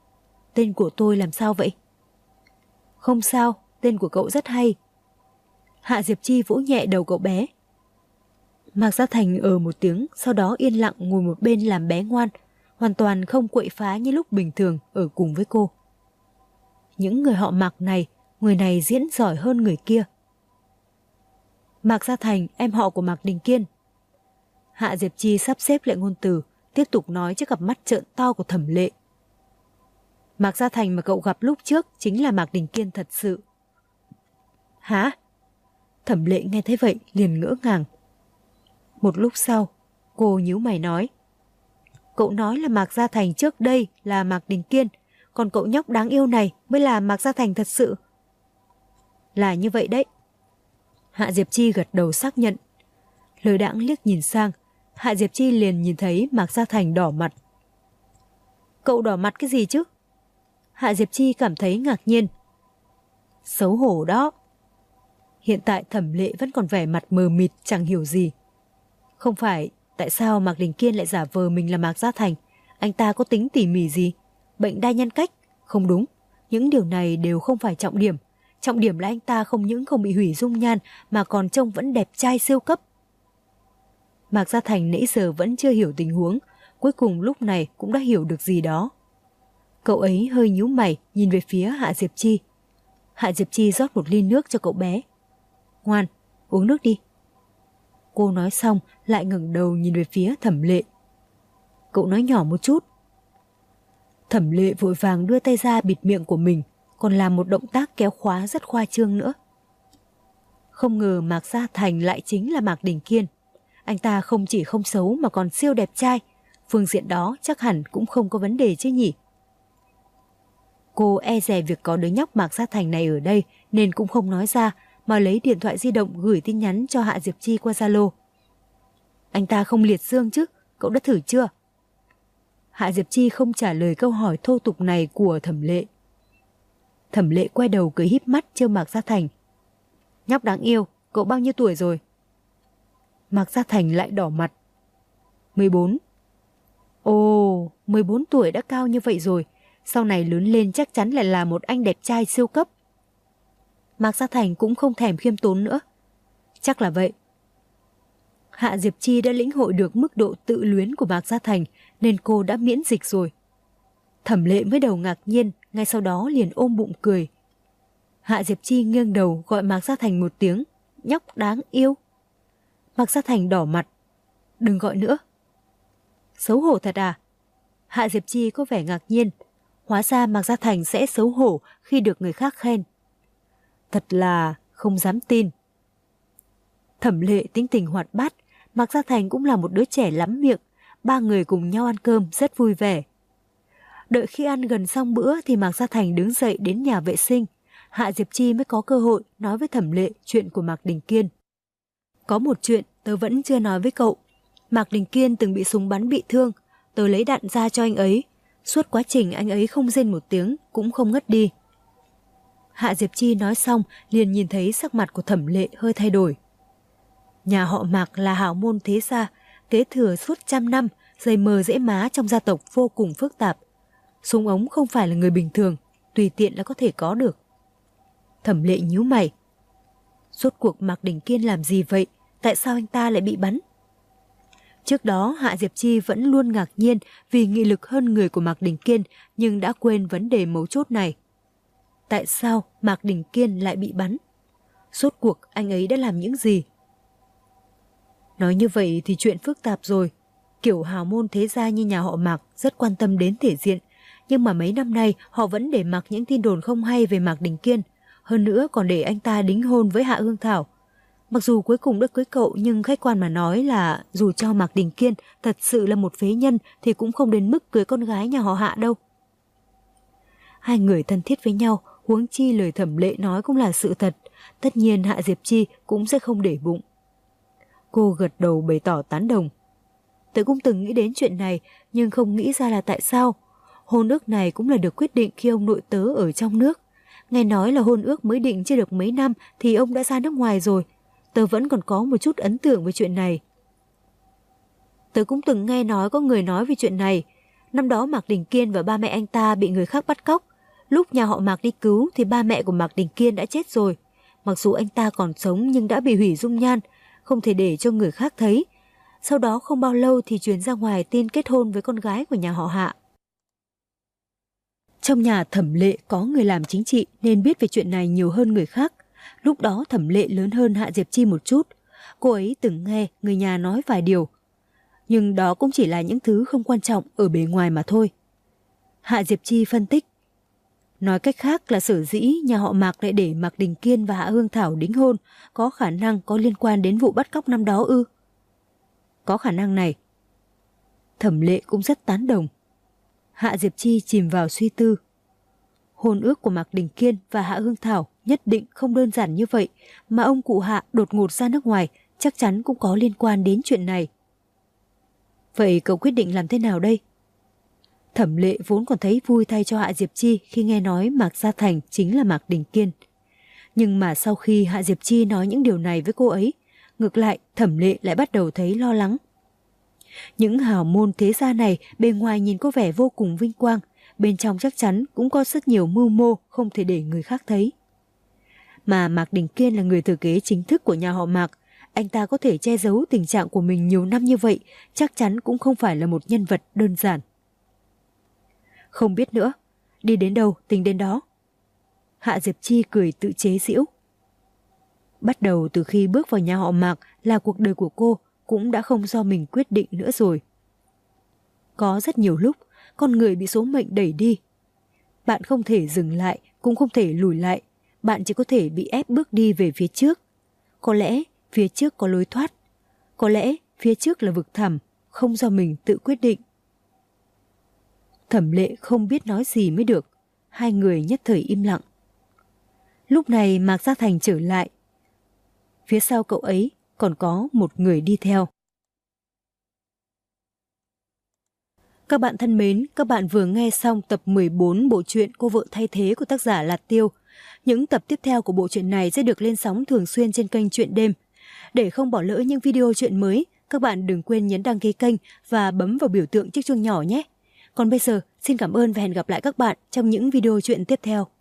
Tên của tôi làm sao vậy? Không sao, tên của cậu rất hay. Hạ Diệp Chi vỗ nhẹ đầu cậu bé. Mạc Gia Thành một tiếng, sau đó yên lặng ngồi một bên làm bé ngoan, hoàn toàn không quậy phá như lúc bình thường ở cùng với cô. Những người họ Mạc này, người này diễn giỏi hơn người kia. Mạc Gia Thành, em họ của Mạc Đình Kiên. Hạ Diệp Chi sắp xếp lại ngôn từ, tiếp tục nói trước cặp mắt trợn to của Thẩm Lệ. Mạc Gia Thành mà cậu gặp lúc trước chính là Mạc Đình Kiên thật sự. Hả? Thẩm Lệ nghe thấy vậy liền ngỡ ngàng. Một lúc sau, cô nhíu mày nói. Cậu nói là Mạc Gia Thành trước đây là Mạc Đình Kiên, còn cậu nhóc đáng yêu này mới là Mạc Gia Thành thật sự. Là như vậy đấy. Hạ Diệp Chi gật đầu xác nhận. Lơ đãng liếc nhìn sang, Hạ Diệp Chi liền nhìn thấy Mạc Gia Thành đỏ mặt. Cậu đỏ mặt cái gì chứ? Hạ Diệp Chi cảm thấy ngạc nhiên. Xấu hổ đó. Hiện tại Thẩm Lệ vẫn còn vẻ mặt mờ mịt chẳng hiểu gì. Không phải, tại sao Mạc Đình Kiên lại giả vờ mình là Mạc Gia Thành? Anh ta có tính tỉ mỉ gì? Bệnh đa nhân cách? Không đúng. Những điều này đều không phải trọng điểm. Trọng điểm là anh ta không những không bị hủy dung nhan mà còn trông vẫn đẹp trai siêu cấp. Mạc Gia Thành nãy giờ vẫn chưa hiểu tình huống, cuối cùng lúc này cũng đã hiểu được gì đó. Cậu ấy hơi nhíu mày nhìn về phía Hạ Diệp Chi. Hạ Diệp Chi rót một ly nước cho cậu bé. Ngoan, uống nước đi. Cô nói xong lại ngẩng đầu nhìn về phía Thẩm Lệ. Cậu nói nhỏ một chút. Thẩm Lệ vội vàng đưa tay ra bịt miệng của mình, còn làm một động tác kéo khóa rất khoa trương nữa. Không ngờ Mạc Gia Thành lại chính là Mạc Đình Kiên. Anh ta không chỉ không xấu mà còn siêu đẹp trai. Phương diện đó chắc hẳn cũng không có vấn đề chứ nhỉ. Cô e dè việc có đứa nhóc Mạc Gia Thành này ở đây nên cũng không nói ra, mà lấy điện thoại di động gửi tin nhắn cho Hạ Diệp Chi qua Zalo. Anh ta không liệt dương chứ, cậu đã thử chưa? Hạ Diệp Chi không trả lời câu hỏi thô tục này của Thẩm Lệ. Thẩm Lệ quay đầu cười híp mắt trêu Mạc Gia Thành. Nhóc đáng yêu, cậu bao nhiêu tuổi rồi? Mạc Gia Thành lại đỏ mặt. 14. Ồ, 14 tuổi đã cao như vậy rồi, sau này lớn lên chắc chắn lại là một anh đẹp trai siêu cấp. Mạc Gia Thành cũng không thèm khiêm tốn nữa. Chắc là vậy. Hạ Diệp Chi đã lĩnh hội được mức độ tự luyến của Mạc Gia Thành nên cô đã miễn dịch rồi. Thẩm Lệ mới đầu ngạc nhiên, ngay sau đó liền ôm bụng cười. Hạ Diệp Chi nghiêng đầu gọi Mạc Gia Thành một tiếng, nhóc đáng yêu. Mạc Gia Thành đỏ mặt. Đừng gọi nữa. Xấu hổ thật à? Hạ Diệp Chi có vẻ ngạc nhiên. Hóa ra Mạc Gia Thành sẽ xấu hổ khi được người khác khen. Thật là không dám tin. Thẩm Lệ tính tình hoạt bát, Mạc Gia Thành cũng là một đứa trẻ lắm miệng. Ba người cùng nhau ăn cơm rất vui vẻ. Đợi khi ăn gần xong bữa thì Mạc Gia Thành đứng dậy đến nhà vệ sinh. Hạ Diệp Chi mới có cơ hội nói với Thẩm Lệ chuyện của Mạc Đình Kiên. Có một chuyện tớ vẫn chưa nói với cậu. Mạc Đình Kiên từng bị súng bắn bị thương. Tớ lấy đạn ra cho anh ấy. Suốt quá trình anh ấy không rên một tiếng, cũng không ngất đi. Hạ Diệp Chi nói xong liền nhìn thấy sắc mặt của Thẩm Lệ hơi thay đổi. Nhà họ Mạc là hào môn thế gia, kế thừa suốt 100 năm, dày mờ rễ má trong gia tộc vô cùng phức tạp. Súng ống không phải là người bình thường, tùy tiện là có thể có được. Thẩm Lệ nhíu mày. Rốt cuộc Mạc Đình Kiên làm gì vậy? Tại sao anh ta lại bị bắn? Trước đó Hạ Diệp Chi vẫn luôn ngạc nhiên vì nghị lực hơn người của Mạc Đình Kiên, nhưng đã quên vấn đề mấu chốt này. Tại sao Mạc Đình Kiên lại bị bắn? Rốt cuộc anh ấy đã làm những gì? Nói như vậy thì chuyện phức tạp rồi. Kiểu hào môn thế gia như nhà họ Mạc rất quan tâm đến thể diện, nhưng mà mấy năm nay họ vẫn để mặc những tin đồn không hay về Mạc Đình Kiên, hơn nữa còn để anh ta đính hôn với Hạ Hương Thảo. Mặc dù cuối cùng đã cưới cậu, nhưng khách quan mà nói là dù cho Mạc Đình Kiên thật sự là một phế nhân thì cũng không đến mức cưới con gái nhà họ Hạ đâu. Hai người thân thiết với nhau, huống chi lời Thẩm Lệ nói cũng là sự thật, tất nhiên Hạ Diệp Chi cũng sẽ không để bụng. Cô gật đầu bày tỏ tán đồng. Tớ cũng từng nghĩ đến chuyện này, nhưng không nghĩ ra là tại sao. Hôn ước này cũng là được quyết định khi ông nội tớ ở trong nước. Nghe nói là hôn ước mới định chưa được mấy năm thì ông đã ra nước ngoài rồi. Tớ vẫn còn có một chút ấn tượng với chuyện này. Tớ cũng từng nghe nói có người nói về chuyện này. Năm đó Mạc Đình Kiên và ba mẹ anh ta bị người khác bắt cóc. Lúc nhà họ Mạc đi cứu thì ba mẹ của Mạc Đình Kiên đã chết rồi. Mặc dù anh ta còn sống nhưng đã bị hủy dung nhan, không thể để cho người khác thấy. Sau đó không bao lâu thì truyền ra ngoài tin kết hôn với con gái của nhà họ Hạ. Trong nhà Thẩm Lệ có người làm chính trị nên biết về chuyện này nhiều hơn người khác. Lúc đó Thẩm Lệ lớn hơn Hạ Diệp Chi một chút. Cô ấy từng nghe người nhà nói vài điều. Nhưng đó cũng chỉ là những thứ không quan trọng ở bề ngoài mà thôi. Hạ Diệp Chi phân tích. Nói cách khác là sở dĩ nhà họ Mạc lại để Mạc Đình Kiên và Hạ Hương Thảo đính hôn có khả năng có liên quan đến vụ bắt cóc năm đó ư? Có khả năng này. Thẩm Lệ cũng rất tán đồng. Hạ Diệp Chi chìm vào suy tư. Hôn ước của Mạc Đình Kiên và Hạ Hương Thảo nhất định không đơn giản như vậy, mà ông cụ Hạ đột ngột ra nước ngoài chắc chắn cũng có liên quan đến chuyện này. Vậy cậu quyết định làm thế nào đây? Thẩm Lệ vốn còn thấy vui thay cho Hạ Diệp Chi khi nghe nói Mạc Gia Thành chính là Mạc Đình Kiên. Nhưng mà sau khi Hạ Diệp Chi nói những điều này với cô ấy, ngược lại Thẩm Lệ lại bắt đầu thấy lo lắng. Những hào môn thế gia này bề ngoài nhìn có vẻ vô cùng vinh quang, bên trong chắc chắn cũng có rất nhiều mưu mô không thể để người khác thấy. Mà Mạc Đình Kiên là người thừa kế chính thức của nhà họ Mạc, anh ta có thể che giấu tình trạng của mình nhiều năm như vậy, chắc chắn cũng không phải là một nhân vật đơn giản. Không biết nữa, đi đến đâu tính đến đó. Hạ Diệp Chi cười tự chế giễu. Bắt đầu từ khi bước vào nhà họ Mạc là cuộc đời của cô cũng đã không do mình quyết định nữa rồi. Có rất nhiều lúc con người bị số mệnh đẩy đi. Bạn không thể dừng lại, cũng không thể lùi lại. Bạn chỉ có thể bị ép bước đi về phía trước. Có lẽ phía trước có lối thoát. Có lẽ phía trước là vực thẳm, không do mình tự quyết định. Thẩm Lệ không biết nói gì mới được. Hai người nhất thời im lặng. Lúc này Mạc Gia Thành trở lại. Phía sau cậu ấy còn có một người đi theo. Các bạn thân mến, các bạn vừa nghe xong tập 14 bộ truyện Cô vợ thay thế của tác giả Lạt Tiêu. Những tập tiếp theo của bộ truyện này sẽ được lên sóng thường xuyên trên kênh Truyện Đêm. Để không bỏ lỡ những video truyện mới, các bạn đừng quên nhấn đăng ký kênh và bấm vào biểu tượng chiếc chuông nhỏ nhé. Còn bây giờ, xin cảm ơn và hẹn gặp lại các bạn trong những video truyện tiếp theo.